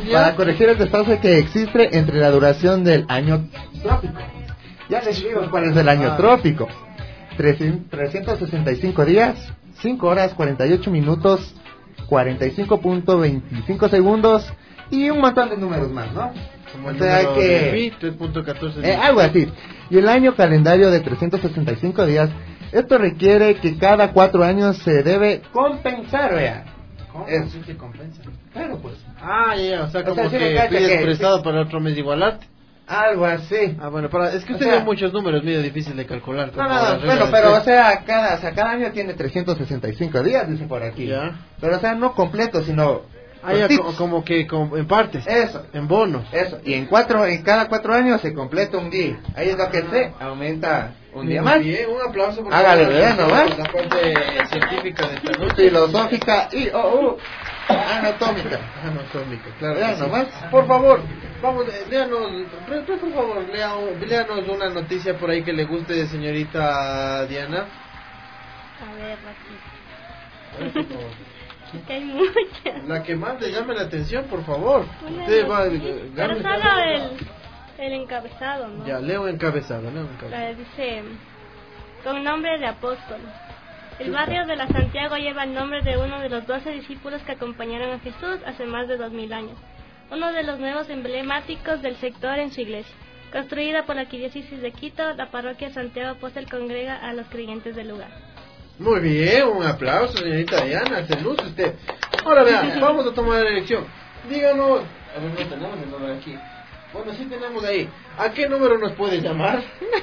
para corregir el desfase que existe entre la duración del año trópico. Ya les digo cuál es el año ah. trópico. trescientos sesenta y cinco días, cinco horas, cuarenta y ocho minutos, cuarenta y cinco punto veinticinco segundos y un montón de números más, ¿no? Como o el sea que pi, tres punto catorce eh, algo así. Y el año calendario de trescientos sesenta y cinco días, esto requiere que cada cuatro años se debe compensar, vea. ¿Cómo? Es, ¿Sí se compensa? Claro, pues. Ah, ya, ya, o sea, O como sea, sí me que cacha pides que- prestado para otro mes igualarte. Algo así. Ah, bueno, para, es que O usted sea- tiene muchos números, medio difícil de calcular. No, como no, la no, regla bueno, del pero tres. o sea, cada, o sea, cada año tiene trescientos sesenta y cinco días, dice por aquí. Ya. Pero o sea, no completo, sino Ah, ya, cortitos. como, como que como en partes. Eso. En bonos. Eso, y en cuatro, en cada cuatro años se completa un día. Ahí es lo que se aumenta un día Muy más. bien, un aplauso por Hágale, favor, vean nomás. la parte científica de esta noche. Filosófica y oh, uh, anatómica. Anatómica, claro. Vean que sí. nomás. Por favor, vamos, eh, léanos, pre- pre- por favor, lea, léanos una noticia por ahí que le guste, señorita Diana. A ver, aquí. Es que hay muchas. La que más le llame la atención, por favor. Una Usted va, noticia. eh, Pero gane- solo el, el encabezado, ¿no? Ya, leo encabezado, leo encabezado. La dice, con nombre de apóstol. El barrio de la Santiago lleva el nombre de uno de los doce discípulos que acompañaron a Jesús hace más de dos mil años. Uno de los nuevos emblemáticos del sector en su iglesia. Construida por la Arquidiócesis de Quito, la parroquia Santiago Apóstol congrega a los creyentes del lugar. Muy bien, un aplauso, señorita Diana, se luce usted. Ahora vean, vamos a tomar la elección. Díganos, a ver, no tenemos el número aquí. Bueno, sí tenemos ahí. ¿A qué número nos puede llamar?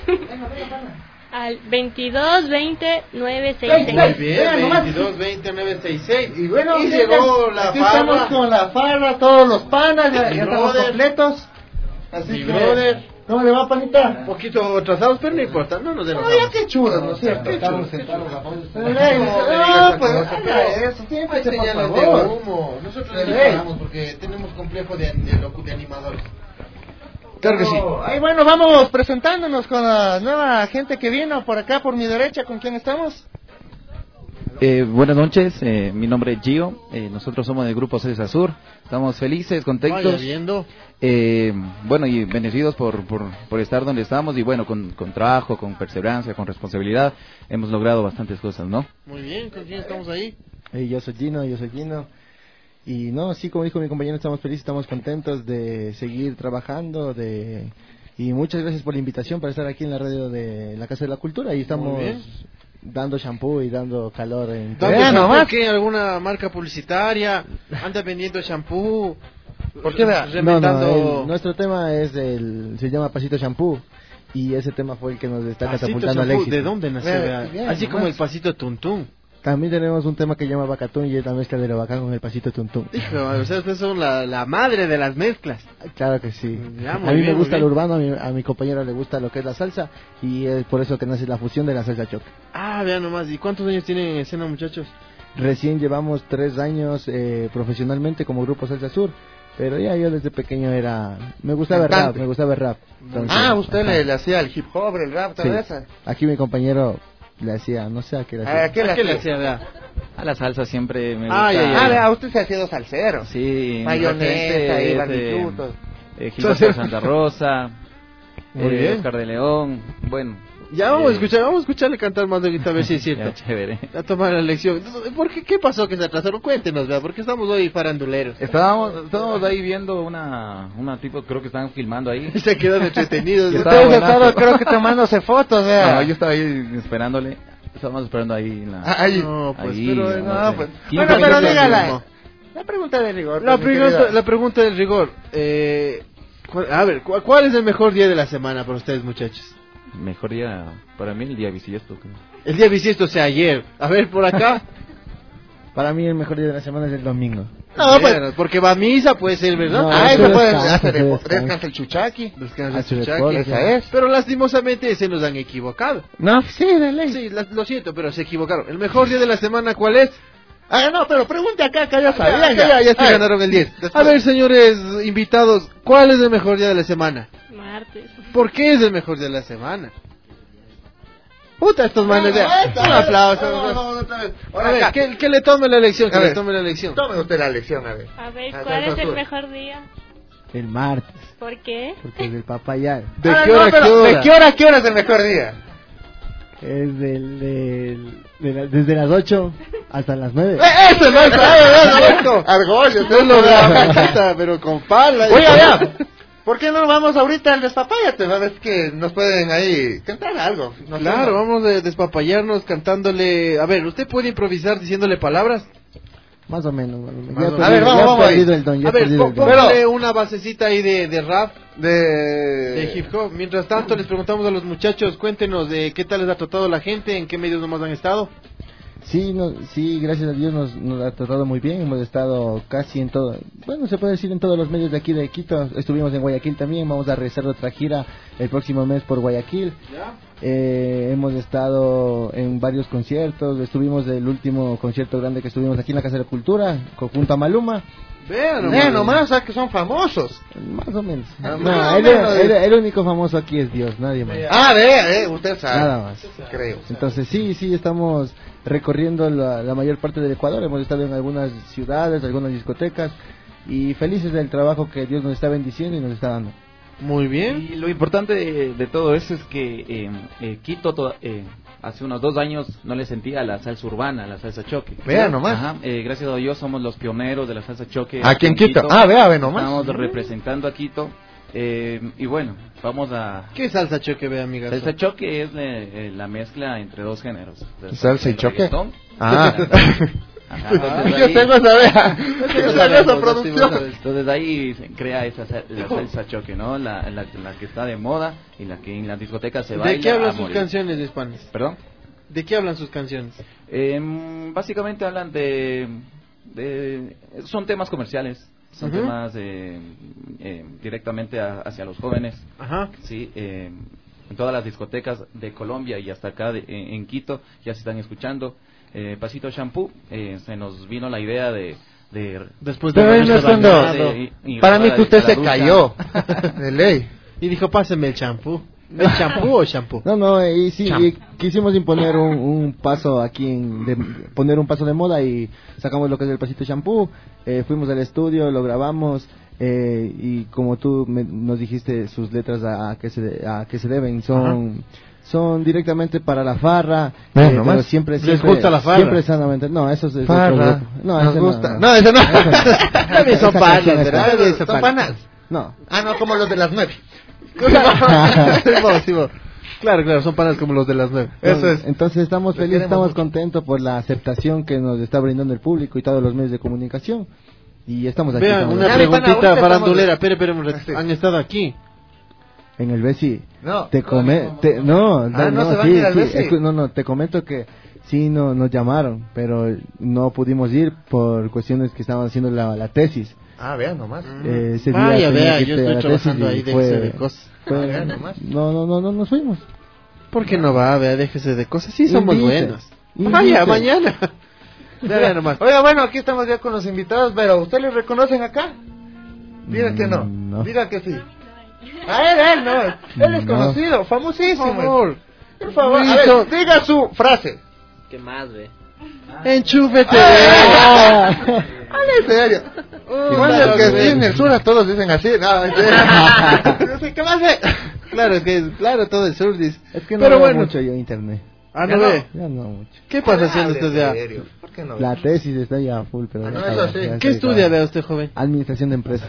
Al veintidós veinte nueve Muy sesenta y seis. bien, veintidós veinte nueve sesenta y seis. Y bueno, y mira, llegó la aquí estamos farra. con la farra, todos los panas, ya, Mi ya estamos brother. completos. Así Mi que, brother. ¿cómo le va, panita? Un poquito atrasados, pero no importa, no nos Oye, enojamos. qué chulo, ¿no es cierto? Qué Estamos chulo, qué sentados chulo. a fondo. No, No, pues, no, haga eso, siempre hay se por señales de favor. humo. Nosotros De no ley. paramos porque tenemos complejo de, de, locu- de animadores. Claro que sí. Ay, bueno, vamos presentándonos con la nueva gente que vino por acá, por mi derecha. ¿Con quién estamos? Eh, buenas noches, eh, mi nombre es Gio, eh, nosotros somos del grupo Celsa Sur, estamos felices, contentos, Vaya viendo. eh, bueno, y bendecidos por, por, por estar donde estamos, y bueno, con, con trabajo, con perseverancia, con responsabilidad, hemos logrado bastantes cosas, ¿no? Muy bien, ¿con quién estamos ahí? Hey, yo soy Gino, yo soy Gino. Y no, así como dijo mi compañero, estamos felices, estamos contentos de seguir trabajando, de y muchas gracias por la invitación para estar aquí en la radio de la Casa de la Cultura, y estamos Muy bien. dando shampoo y dando calor en ¿Dónde Vean shampoo nomás. qué? ¿Alguna marca publicitaria? ¿Anda vendiendo shampoo? ¿Por qué vea? No, Reventando... no, el- nuestro tema es el, se llama Pasito Shampoo, y ese tema fue el que nos está Pasito catapultando al shampoo, éxito. ¿de dónde nació? Vea, vea? bien, Así como nomás. el pasito tuntún. También tenemos un tema que llama Bacatún, y es la mezcla de lo bacán con el Pasito Tuntum. Hijo, o sea, ustedes son la, la madre de las mezclas. Claro que sí. Ya, A muy mí bien, me gusta muy el bien. urbano, a mi, a mi compañero le gusta lo que es la salsa, y es por eso que nace la fusión de la salsa choque. Ah, vean nomás. ¿Y cuántos años tienen en escena, muchachos? Recién llevamos tres años eh, profesionalmente como grupo Salsa Sur, pero ya yo desde pequeño era... Me gustaba el rap, Cantante. me gustaba el rap. Entonces, Ah, usted ajá. le, le hacía el hip hop, el rap, todo Sí. eso. Aquí mi compañero le hacía, no sé a qué le hacía. ¿A qué le ¿A qué le hacía? hacía, vea? A la salsa siempre me Ah, gusta. ya, ya. Ah, vea, usted se ha sido salsero. Sí, mi Mayonesa referente y es, barbitutos. eh, eh, Gilberto Santa Rosa, Muy eh, bien. Oscar de León, bueno. Ya vamos a eh, escuchar, vamos a escucharle cantar más de ahorita a ver si es cierto. Ya, chévere. A tomar la lección. ¿Por qué, qué pasó que se atrasaron? Cuéntenos, vea, porque estamos hoy faranduleros. Estábamos, estábamos ahí viendo una, una tipo, creo que estaban filmando ahí. Se quedan entretenidos. Y estaba Ustedes han buenazo. estado, creo que tomándose fotos, vea. No, yo estaba ahí esperándole. Estábamos esperando ahí en la... Ah, ahí. No, pues, ahí, pero, no no, sé. pues. quince Bueno, pero minutos de dígala. ritmo. La pregunta de rigor. La pues, mi pregunta, querida. la pregunta del rigor. Eh, ¿cuál- a ver, ¿cuál, ¿cuál es el mejor día de la semana para ustedes, muchachos? Mejor día, para mí el día bisiesto. creo. El día bisiesto, o sea, ayer. A ver, por acá. Para mí el mejor día de la semana es el domingo. No, pues. Bueno, porque va a misa, puede ser, ¿verdad? No, Ah, eso eso pueden descansa, hacer. eso de- descansa. Descansa el chuchaqui. Descansa Ah, su su chaki. deporte. Esa es. Pero lastimosamente se nos han equivocado. No, sí, de ley. Sí, la- lo siento, pero se equivocaron. ¿El mejor día de la semana cuál es? Ah, no, pero pregunte acá, que ya Ya, sabían. ya, ya se Ay, ganaron el diez. A ver, señores invitados, ¿cuál es el mejor día de la semana? Martes. ¿Por qué es el mejor día de la semana? Puta, estos manes de... Un aplauso. Vamos, vamos otra vez. A Ahora ver, acá. que, que le tome la elección, que A le ver. tome la elección. Tome usted la lección, a ver. A ver, Ah, ¿cuál es el tú. mejor día? El martes, ¿Por qué? porque es del papayal. ¿De Ah, qué no, hora a pero qué hora? ¿De qué hora a qué hora es el mejor día? Es del, del, de la- desde las ocho hasta las nueve. ¡Eh, ¡Ese no sabe! ¡Eso! Argollo, Usted lo graba, pero con pala. Oiga, vea, ¿por qué no vamos ahorita al despapáyate? A ver que nos pueden ahí cantar algo. No sé, Claro, ¿no? vamos a despapallarnos cantándole... A ver, ¿usted puede improvisar diciéndole palabras? Más o menos. Más o menos. Más Ya o he menos. A ver, perdido- vamos, ya he vamos ahí. perdido el don, ya A he ver, perdido pó- el don. póngale una basecita ahí de, de rap, De... de hip hop. Mientras tanto, les preguntamos a los muchachos, cuéntenos de qué tal les ha tratado la gente, en qué medios nomás han estado. Sí, no, sí, gracias a Dios nos, nos ha tratado muy bien. Hemos estado casi en todo, bueno, se puede decir en todos los medios de aquí de Quito. Estuvimos en Guayaquil también. Vamos a realizar otra gira el próximo mes por Guayaquil. Eh, hemos estado en varios conciertos. Estuvimos del último concierto grande que estuvimos aquí en la Casa de la Cultura, conjunto a Maluma. Vean, Vean nomás, o sea, que son famosos. Más o menos. Ah, No, más o el, menos. el- el único famoso aquí es Dios, nadie más. Ah, vea, eh, usted sabe. Nada más. Creo. Entonces sí, sí, estamos recorriendo la, la mayor parte del Ecuador. Hemos estado en algunas ciudades, algunas discotecas y felices del trabajo que Dios nos está bendiciendo y nos está dando. Muy bien. Y lo importante de, de todo eso es que eh, eh, Quito to- eh, hace unos dos años no le sentía la salsa urbana, la salsa choque. Vea nomás. Ajá, eh, gracias a Dios somos los pioneros de la salsa choque. Aquí en Quito. Ah, vea, ve nomás. Estamos representando a Quito. Eh, y bueno, vamos a... ¿Qué salsa choque, ve, amiga? Salsa choque es eh, la mezcla entre dos géneros. ¿Salsa y choque? reggaetón. Ah. Ajá, Ah, entonces yo ahí- tengo esa vea. Yo tengo esa producción. Entonces ahí se crea esa sa- la salsa choque, ¿no? La, la, la que está de moda y la que en las discotecas se baila. ¿De qué a hablan sus morir. canciones, hispanos? ¿Perdón? ¿De qué hablan sus canciones? Eh, básicamente hablan de, de... Son temas comerciales. Son Ujú. temas eh, eh, directamente a- hacia los jóvenes. Ajá. Sí, eh, en todas las discotecas de Colombia y hasta acá de- en, en Quito ya se están escuchando. Eh, Pasito Shampoo, eh, se nos vino la idea de... de Después Pero de ahí no es haberse cuando- bañado. y- y Para mí grabar que usted la se ducha. cayó. De ley. Y dijo, páseme el champú. ¿El champú o shampoo? No, no, y sí, Cham. y quisimos imponer un, un paso aquí, en, de, poner un paso de moda y sacamos lo que es el pasito shampoo, eh, fuimos al estudio, lo grabamos eh, y como tú me- nos dijiste sus letras a, a qué se de- a qué se deben, son son directamente para la farra, Ve, eh, nomás. pero siempre, ¿Les siempre gusta la farra? siempre sanamente, no, eso es, es otro Farra. grupo. No, Nos ese gusta. no, No, ese no. También son Esa panas, canción es ¿verdad? para- También ¿Son panas? No. Ah, no, como los de las nueve. Sí, vos, sí, vos. Claro, claro, son panas como los de las nueve. Eso es. Entonces estamos Lo felices, queremos estamos mucho. contentos por la aceptación que nos está brindando el público y todos los medios de comunicación. Y estamos aquí Vean, estamos una Ya, mi pana, preguntita ahorita farandulera. estamos- Espere, espere, Sí. han estado aquí. en el Besi. No. Te come, te- no, Ah, no, no no, se van a sí, ir al sí, Besi. escu- no, no, te comento que sí no, nos llamaron, pero no pudimos ir por cuestiones que estaban haciendo la, la tesis. Ah, vean nomás. Eh, ese día Vaya, tenía vea, que yo irte a estoy la trabajando tesis y ahí, déjese de cosas. fue- Ah, vea nomás. no, no, no, no, nos fuimos. ¿Por qué no va? Vea, déjese de cosas. Sí, somos Invite, buenos. invite. Vaya, mañana. Vea nomás. Oiga, bueno, aquí estamos ya con los invitados, pero ¿ustedes les reconocen acá? Diga que no. Mm, no. Diga que sí. A él, él no. Él es No. conocido, famosísimo. Por favor. Por favor, a Listo. ver, diga su frase. ¿Qué más, ve? Enchúfete. Ah. Hable en serio. Uh, Bueno, claro, que que sí, en el sur a todos dicen así. No, en serio. No sé, ¿qué más ve? Claro, es que, claro, todo el sur dice. Es que no Pero veo bueno. mucho yo internet. Ah, Ya no no. ve. Ya no mucho. ¿Qué pasa haciendo Hable usted ya? en serio. ¿Por qué no? La tesis está ya full, pero Ah, ya no, está- eso sí. ya ¿Qué está estudia, dedicado. vea usted, joven? Administración de empresas.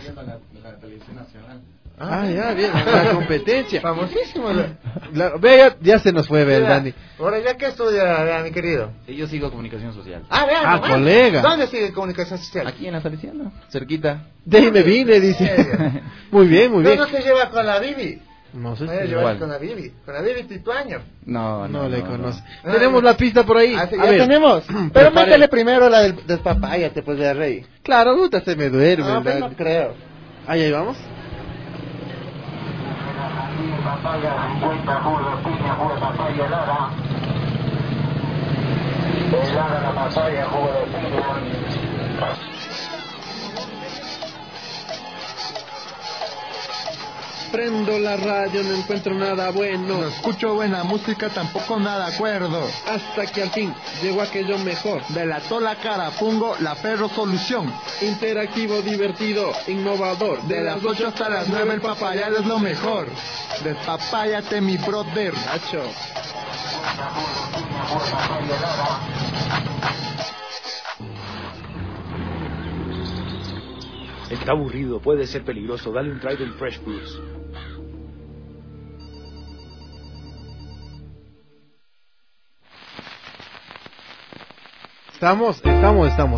Ah, ya, bien, la competencia. Famosísimo. La- vea, ya, ya se nos fue, ve, el Mira, Dani. ahora ya que estudia, vea, mi querido. Y yo sigo comunicación social. Ah, vea, Ah, nomás. colega. ¿Dónde sigue comunicación social? Aquí en la Salesiana, cerquita. De ahí me vine, dice. Muy bien, muy bien. ¿No se lleva con la Bibi? No sé Voy a si llevar ¿Cuál? con la Bibi. Con la Bibi Tituaño. No, no, no le no, conoce. no. Tenemos la pista por ahí. Ah, sí, A ya ver. tenemos. Pero Prepare. métele primero la del despapáyate, pues, de rey. Claro, puta, se me duerme. Ah, el pues Dani. no creo. Ahí, ahí vamos. Papaya cincuenta, jugo de piña, jugo de papaya helada. Helada la papaya, jugo de piña. Prendo la radio, no encuentro nada bueno. No escucho buena música, tampoco nada acuerdo. Hasta que al fin llegó aquello mejor. De la tola Carapungo, la perro solución. Interactivo, divertido, innovador. De, de las ocho hasta las nueve el papayal es lo mejor. Despapáyate mi brother. Nacho. Está aburrido, puede ser peligroso. Dale un try del Fresh Bruce. Estamos, estamos, estamos.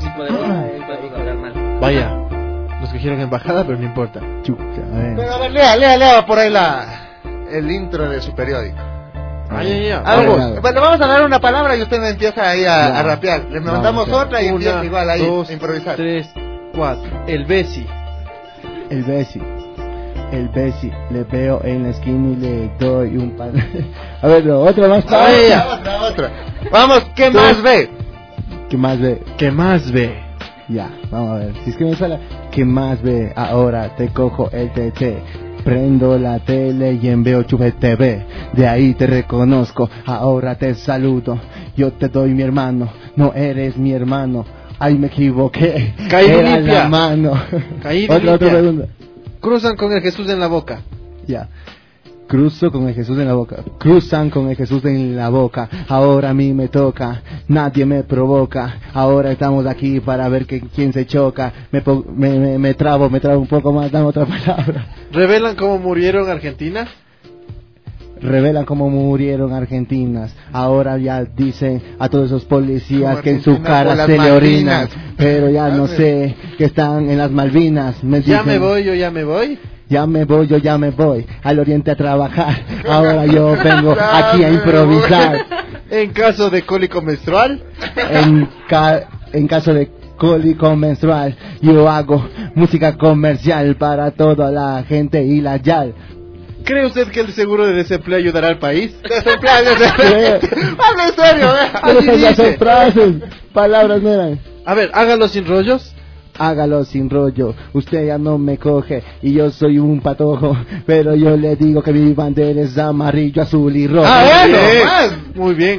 Vaya, nos cogieron embajada, pero no importa. Chucha, a ver. Pero a ver, lea, lea, lea por ahí la, el intro de su periódico. Ay, ay, ay. Vamos, bueno, vamos a dar una palabra y usted empieza ahí a, a rapear. Le mandamos no, otra y una, empieza igual ahí dos, a improvisar. Tres, cuatro. El Bessi. El Bessi. El Bessi. Le veo en la esquina y le doy un pan. A ver, no, otra más. Ay, otra, otra. Vamos, ¿qué dos. más ve? ¿Qué más ve? ¿Qué más ve? Ya, vamos a ver. Si es que me sale, ¿qué más ve? Ahora te cojo el T T. Prendo la tele y envío Chupe T V. De ahí te reconozco, ahora te saludo. Yo te doy mi hermano, no eres mi hermano. Ay, me equivoqué. Caído Era limpia. la mano. Caído otra, otra pregunta. Cruzan con el Jesús en la boca. Ya. Cruzo con el Jesús en la boca. Cruzan con el Jesús en la boca. Ahora a mí me toca. Nadie me provoca. Ahora estamos aquí para ver que, quién se choca. Me, me, me, me trabo, me trabo un poco más. Dame otra palabra. ¿Revelan cómo murieron Argentina? Revelan cómo murieron argentinas. Ahora ya dicen a todos esos policías que en su cara se le orinan. Pero ya no sé, que están en las Malvinas. Me ya dicen, me voy, yo ya me voy. Ya me voy, yo ya me voy al oriente a trabajar. Ahora yo vengo aquí a improvisar. En caso de cólico menstrual. En, ca en caso de cólico menstrual, yo hago música comercial para toda la gente y la yal. ¿Cree usted que el seguro de desempleo ayudará al país? Desempleo, desempleo. Habla en serio, ¿eh? Así dice. Frases, palabras no eran. A ver, hágalo sin rollos. Hágalo sin rollo, usted ya no me coge y yo soy un patojo, pero yo le digo que mi bandera es amarillo, azul y rojo. Ah, bueno, bien. Muy bien.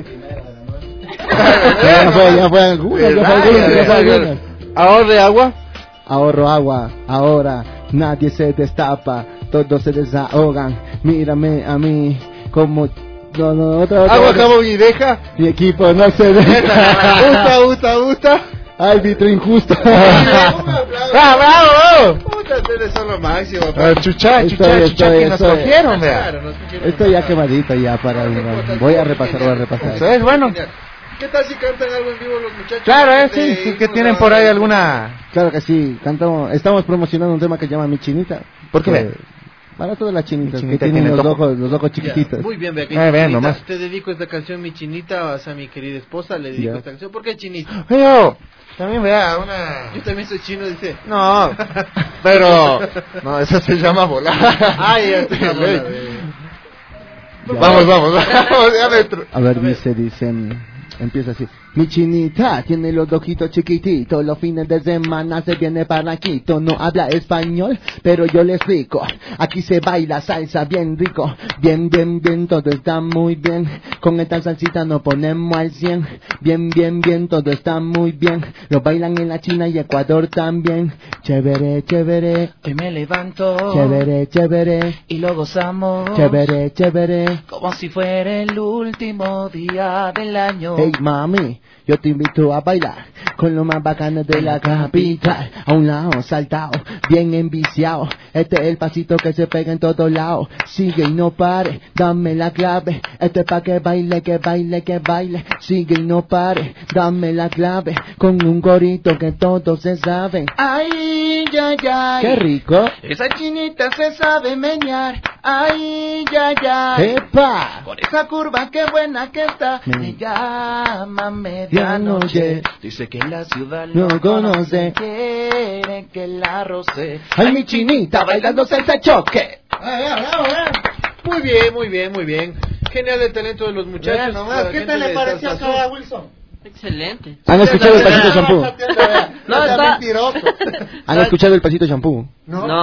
Ya fue, ya fue alguna, ya fue alguna, ya fue alguna. ¿Ahorre agua? Ahorro agua, ahora nadie se destapa, todos se desahogan, mírame a mí como... No, no, otra, otra, agua, otra. cabo y deja. Mi equipo no se deja. Usta, usta, usta. Árbitro injusto. ¡Bravo! Puta, ustedes son lo máximo. Chucha, chucha, chucha, que nos cogieron, vea. Estoy ya quemadito ya para... Voy a repasar, voy a repasar. Eso es, bueno. ¿Qué tal si cantan algo en vivo los muchachos? Claro, eh, sí, sí, que tienen por ahí alguna... Claro que sí, cantamos, estamos promocionando un tema que se llama Mi Chinita. ¿Por qué? Para todas las chinitas chinita que tienen tiene los topo. ojos, los ojos chiquititos. Ya, muy bien, Beca. Eh, vean nomás. Te dedico esta canción, Mi Chinita, a mi querida esposa, le dedico ya. esta canción. ¿Por qué chinita? Yo, también vea una... Yo también soy chino, dice. No, pero... No, eso se llama volar. Ay, ya te llamo la Vamos, vamos, vamos, ya me... A ver, dice, dicen... Empieza así. Mi chinita tiene los ojitos chiquititos. Los fines de semana se viene para Quito. No habla español, pero yo le explico. Aquí se baila salsa bien rico. Bien, bien, bien, todo está muy bien. Con esta salsita nos ponemos al cien. Bien, bien, bien, todo está muy bien. Lo bailan en la China y Ecuador también. Chévere, chévere. Hoy me levanto. Chévere, chévere. Y lo gozamos. Chévere, chévere. Como si fuera el último día del año. Hey mami, yo te invito a bailar con lo más bacano de la capital. A un lado, saltado, bien enviciado. Este es el pasito que se pega en todos lados. Sigue y no pare, dame la clave. Este es pa' que baile, que baile, que baile. Sigue y no pare, dame la clave. Con un gorito que todos se saben. Ay, ya, ya. Qué rico. Esa chinita se sabe menear. Ay, ya, ya. ¡Epa! Por esa curva, qué buena que está. Mm. Me llama medianoche. Dice que la ciudad no no conoce. Quiere que la roce. Ay, mi chinita bailando salsa choque. Ay, ay, ay, ay. Muy bien, muy bien, muy bien. Genial el talento de los muchachos. Vean nomás, ¿qué te le pareció acá a Wilson? Excelente. ¿Han escuchado el pasito shampoo? No, está mentiroso. ¿Han escuchado el pasito shampoo? No.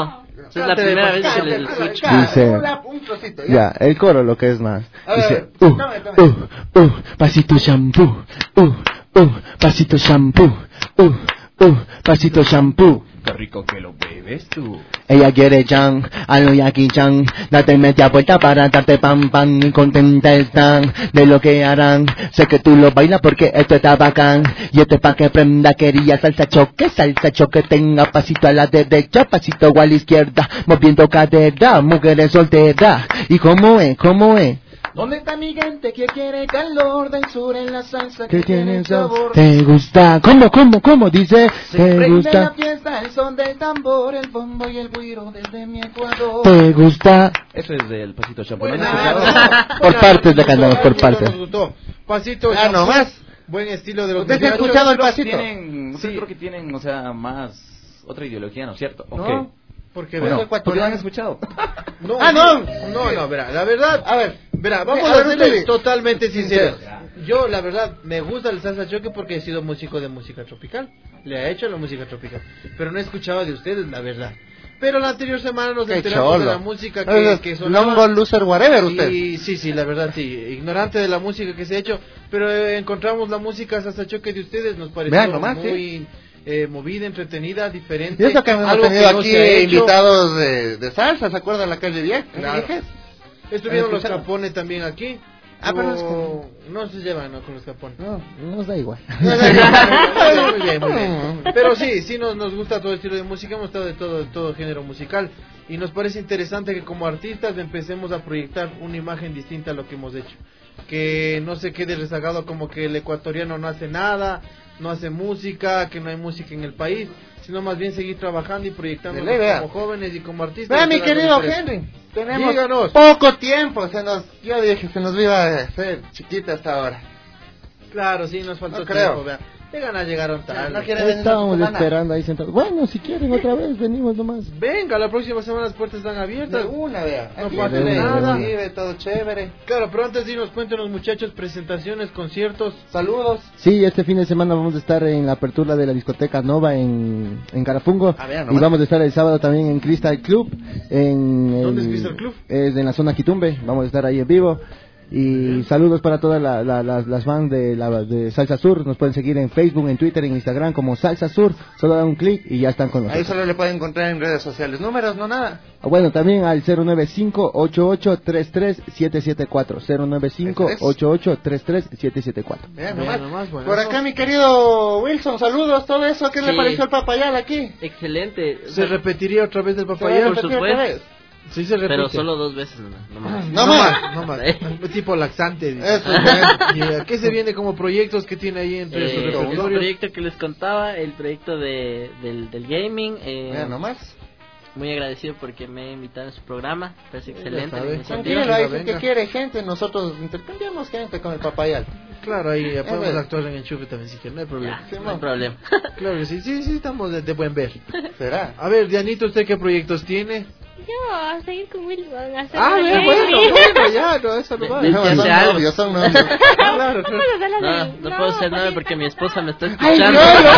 Es la primera vez que les escucho. Dice, un trocito, ya, el coro lo que es más. A Dice, ver, uh, tome, tome. uh, uh, pasito shampoo, uh, uh, pasito shampoo, uh, uh, pasito shampoo. Qué rico que lo bebes tú. Ella quiere chan, a lo Jackie Chan, date media vuelta para darte pam pam y contenta están de lo que harán. Sé que tú lo bailas porque esto está bacán y esto es pa' que prenda, quería salsa choque, salsa choque, tenga pasito a la derecha, pasito a la izquierda, moviendo cadera, mujeres solteras. ¿Y cómo es? ¿Cómo es? ¿Dónde está mi gente que quiere calor del sur en la salsa ¿Qué que tiene tiene sabor? ¿Te gusta? ¿Cómo, cómo, cómo? Dice, Se ¿te prende gusta? la fiesta, el son del tambor, el bombo y el güiro desde mi Ecuador. ¿Te gusta? Eso es del Pasito Shampoo. Buena, Por partes de cantamos, por partes. Nos gustó. Pasito Ah, Shampoo, nomás. buen estilo de los ¿Ustedes han muchachos. escuchado el Creo que pasito? Tienen, Sí. creo que tienen, o sea, más otra ideología, ¿no es cierto? ¿O No. qué? Porque Bueno, verá, ¿por qué lo han escuchado? no, Ah, no. no, no, verá, la verdad, A ver, verá, vamos a a, ver, serles ustedes. totalmente sinceros. Yo, la verdad, me gusta el salsa choque porque he sido músico de música tropical. Le he hecho la música tropical, pero no he escuchado de ustedes, la verdad. Pero la anterior semana nos Qué enteramos cholo. de la música que, que sonaba. Longo loser whatever usted. Y sí, sí, la verdad, sí, ignorante de la música que se ha hecho, pero eh, encontramos la música salsa choque de ustedes, nos pareció Vean nomás, muy eh, movida, entretenida, diferente. Y eso que hemos algo tenido no aquí se ha hecho. invitados de, de salsa, ¿se acuerdan la calle Vieja? Claro. ¿Viejas? Estuvieron los ¿Escucharon? Capones también aquí. Ah, pero no es Hubo- no se llevan ¿no? con los Capones. No, nos da igual. Muy bien, muy bien. Pero sí, sí nos, nos gusta todo estilo de música, hemos estado de todo, de todo género musical y nos parece interesante que como artistas empecemos a proyectar una imagen distinta a lo que hemos hecho. Que no se quede rezagado como que el ecuatoriano no hace nada, no hace música, que no hay música en el país, sino más bien seguir trabajando y proyectando Dele, vea. como jóvenes y como artistas. Vea, mi hacer algo querido diferente. Henry, tenemos Díganos. poco tiempo, se nos, yo dije, se nos iba a hacer chiquita hasta ahora. Claro, sí, nos faltó No creo. tiempo, vea. De ganas llegaron tarde. No quiere venir Estábamos esta semana. esperando ahí sentados. Bueno, si quieren otra vez, venimos nomás. Venga, la próxima semana las puertas están abiertas. De una, vea. No Aquí pasa se ve, nada. se vive todo chévere. Claro, pero antes de irnos, cuéntenos muchachos, presentaciones, conciertos. Saludos. Sí, este fin de semana vamos a estar en la apertura de la discoteca Nova en, en Carafungo. Ah, vean Y nomás. vamos a estar el sábado también en Crystal Club. En, ¿Dónde el- es Crystal Club? Es en la zona Quitumbe. Vamos a estar ahí en vivo. Y saludos para todas la- la- las, las fans de, la, de Salsa Sur. Nos pueden seguir en Facebook, en Twitter, en Instagram como Salsa Sur. Solo dan un clic y ya están con Ahí nosotros. solo le pueden encontrar en redes sociales. Números, no nada. Ah, Bueno, también al cero nueve cinco, ocho ocho tres tres, siete siete cuatro. cero nueve cinco, ocho ocho tres tres, siete siete cuatro. Vean Vean nomás. nomás, bueno, Por eso. acá, mi querido Wilson, saludos, todo eso. ¿Qué le Sí. pareció el papayal aquí? Excelente. ¿Se repetiría otra vez el ¿Se va a papayal? por repetir supuesto. otra vez? Sí, se repite. Pero solo dos veces nomás. nomás. No No más. más, no más. Tipo laxante. dice. Eso, bien. ¿Y a qué se viene como proyectos que tiene ahí entre Eh, sus el repertorios? proyecto que les contaba, el proyecto de, del, del gaming. Eh, Vean nomás. muy agradecido porque me invitaron a su programa. Parece excelente. sabe. la iniciativa. Tranquilo, ahí venga. que quiere gente, nosotros intercambiamos gente con el papayal. Claro, ahí ya podemos ver. actuar en enchufe también si quieren, no hay problema. Ya, no hay problema. Claro que sí, sí, sí, estamos de, de buen ver. ¿Será? A ver, Dianito, ¿usted qué proyectos tiene? Yo, a seguir con Wilson, a hacer Ah, la bien, gaming. bueno, bueno, ya, no, eso no va. De- No, de- son hace algo. novios, son novios. Claro, Vamos a hacer la No, de- no puedo ser nada porque mi esposa me está ¡Ay, escuchando.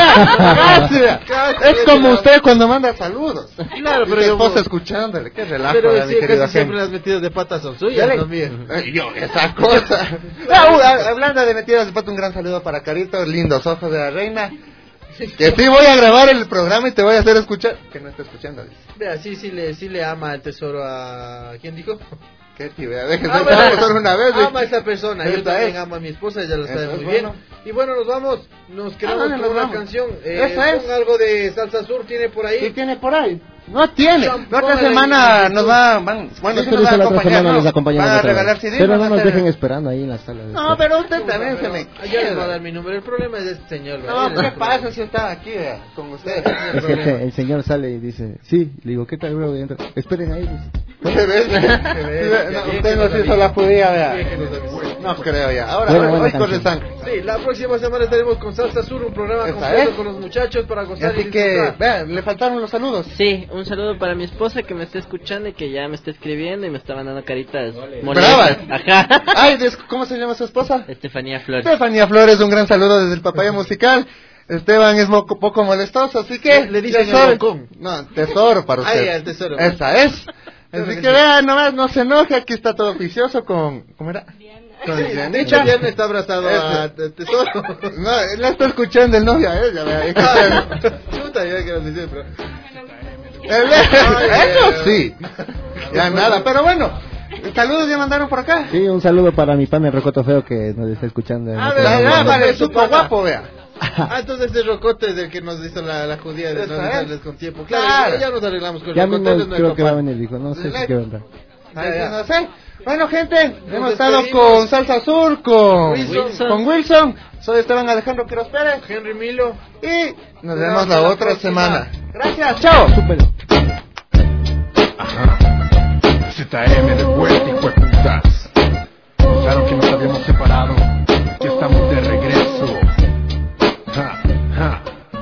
no! Casi. Es como usted cuando manda saludos. Claro, Y pero su yo- esposa escuchándole. Qué relajo, Pero ¿verdad, mi sí, querido casi siempre Henry? las metidas de patas son suyas, Dale. no mías. Ay, yo, esa cosa. Ah, uh, ah, hablando de metidas de pata, un gran saludo para Carito, lindos ojos de la reina. Que sí voy a grabar el programa y te voy a hacer escuchar. Que no está escuchando, dice. Vea, sí, sí le, sí le ama el tesoro a... ¿Quién dijo? Qué tibia, déjese Ama, estar solo una vez. ama a esa persona, yo Esa también es. amo a mi esposa, ella lo Eso sabe es muy bueno. bien. Y bueno, nos vamos, nos quedamos ¿dónde con nos una vamos? canción. Eh, Eso es. pon algo de Salsa Sur, ¿tiene por ahí? ¿Qué tiene por ahí? No tiene. Champón La otra en la semana YouTube. nos va, van, bueno, sí Pero nos va dice a la otra acompañar, semana ¿no? les acompañamos Van a otra vez. regalar C D. Pero van no a nos hacer- dejen esperando ahí en la sala. de No, espera. pero usted también se me Ya les va a dar mi número, el problema es de este señor. No, ¿verdad? ¿qué pasa si está aquí, vea, con usted? Es que el, se- el señor sale y dice, sí, le digo, ¿qué tal, bro? Y entra, esperen ahí. dice. ¿Qué ves? No, usted nos hizo la judía, vea. No creo ya. Ahora, Bueno, hoy- buena hoy corre canción. sangre. Sí, la próxima semana estaremos con Salsa Sur, un programa Esa completo es. con los muchachos para gozar y Así que, disfrutar. vean, le faltaron los saludos. Sí, un saludo para mi esposa que me está escuchando y que ya me está escribiendo y me está mandando caritas Bravas. molestas. Ajá. Ay, des- ¿cómo se llama su esposa? Estefanía Flores. Estefanía Flores, un gran saludo desde el Papaya Musical. Esteban es moco, poco molestoso, así que le dicen tesoro. el No, tesoro para usted. Ay, el tesoro. Esa es. Así que vean, nomás no se enoje, aquí está todo oficioso con... ¿Cómo era? Con De hecho, Diana está abrazado a tesoro. No, la está escuchando el novio a ella, vea. Chuta, ya que nos dicen, pero... Eso sí. Ya nada, pero bueno. Saludos ya mandaron por acá. Sí, un saludo para mi pana el Rocoto Feo que nos está escuchando. Ah, vea, vale, súper guapo, vea. Ah, entonces ese Rocote es el que nos hizo la, la judía de no avisarles con tiempo. Claro, Claro. Ya, ya nos arreglamos con el Ya Rocote. mismo él no es creo que va a capaz. venir, dijo. No sé si qué vendrá. Ay, Ya, ya. no sé. Bueno, gente, hemos Nos estado despedimos. con Salsa Azul, con Wilson. con Wilson. Soy Esteban Alejandro Quiroz Pérez. Henry Milo. Y nos Nos vemos vemos la la otra próxima. semana. Gracias, chao. Súper. Ajá. Z M de vuelta, hijo de putas. Pensaron que nos habíamos separado. Que estamos de regreso. Ja, ja.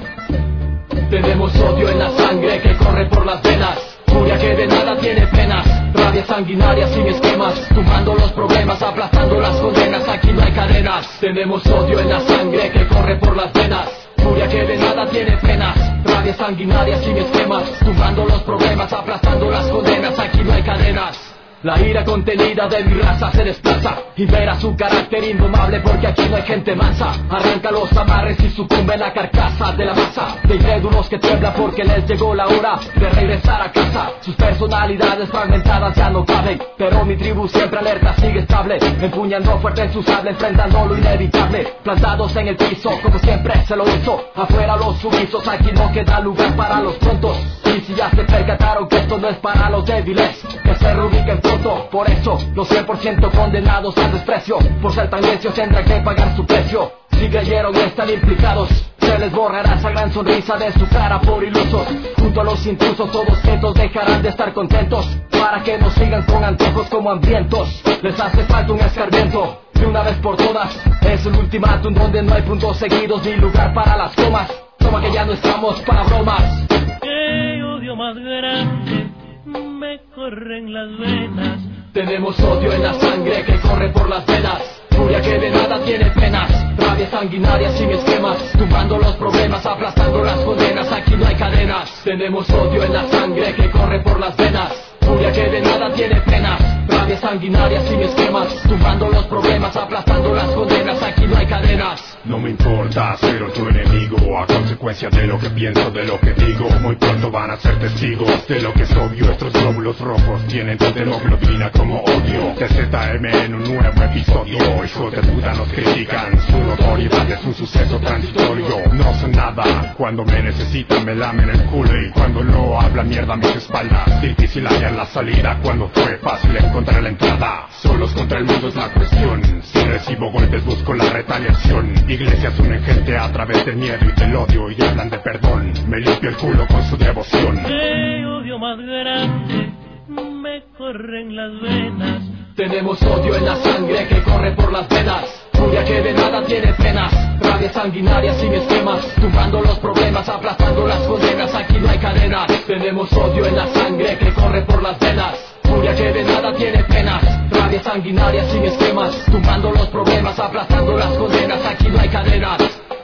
Tenemos odio en la sangre que corre por las venas, furia que de nada tiene penas, rabia sanguinaria sin esquemas, tumbando los problemas, aplastando las condenas, aquí no hay cadenas. Tenemos odio en la sangre que corre por las venas, furia que de nada tiene penas, rabia sanguinaria sin esquemas, tumbando los problemas, aplastando las condenas, aquí no hay cadenas. La ira contenida de mi raza se desplaza y verá su carácter indomable porque aquí no hay gente mansa. Arranca los amarres y sucumbe la carcasa de la masa de incrédulos que tiemblan porque les llegó la hora de regresar a casa. Sus personalidades fragmentadas ya no caben, pero mi tribu siempre alerta, sigue estable, empuñando fuerte en su sable, enfrentando lo inevitable. Plantados en el piso como siempre se lo hizo, afuera los sumisos, aquí no queda lugar para los tontos. Y si ya se percataron que esto no es para los débiles, que se reubiquen pronto. Por eso, los cien por ciento condenados al desprecio, por ser tan necios tendrán que pagar su precio. Si creyeron están implicados, se les borrará esa gran sonrisa de su cara por ilusos. Junto a los intrusos todos quietos dejarán de estar contentos, para que no sigan con antojos como hambrientos. Les hace falta un escarmiento, de una vez por todas. Es el ultimátum donde no hay puntos seguidos ni lugar para las comas. Toma que ya no estamos para bromas. Qué odio más grande me corre en las venas. Tenemos odio en la sangre que corre por las venas, furia que de nada tiene penas, rabia sanguinaria sin esquemas, tumbando los problemas, aplastando las condenas, aquí no hay cadenas. Tenemos odio en la sangre que corre por las venas, furia que de nada tiene penas, rabia sanguinaria sin esquemas, tumbando los problemas, aplastando las condenas, aquí no hay cadenas. No me importa, pero tu enemigo, a consecuencia de lo que pienso, de lo que digo. Muy pronto van a ser testigos de lo que es obvio. Estos glóbulos rojos tienen tanta hemoglobina como odio. T Z M en un nuevo episodio. Hijos de puta nos critican, su notoriedad es un suceso transitorio. No son nada, cuando me necesitan me lamen el culo. Y cuando no hablan mierda a mis espaldas, difícil hallar la salida cuando fue fácil encontrar la entrada. Solos contra el mundo es la cuestión, si recibo golpes busco la retaliación. Iglesias unen gente a través del miedo y del odio y hablan de perdón. Me limpio el culo con su devoción. Qué odio más grande me corre en las venas. Tenemos odio en la sangre que corre por las venas, furia que de nada tiene penas, rabia sanguinaria sin esquemas, tumbando los problemas, aplastando las condenas, aquí no hay cadenas. Tenemos odio en la sangre que corre por las venas, furia que de nada tiene penas, rabia sanguinaria sin esquemas, tumbando los problemas, aplastando las condenas, aquí no hay cadenas.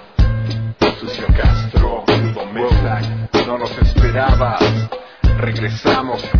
Sucio Castro, Nudo Mezcla, no nos esperabas. Regresamos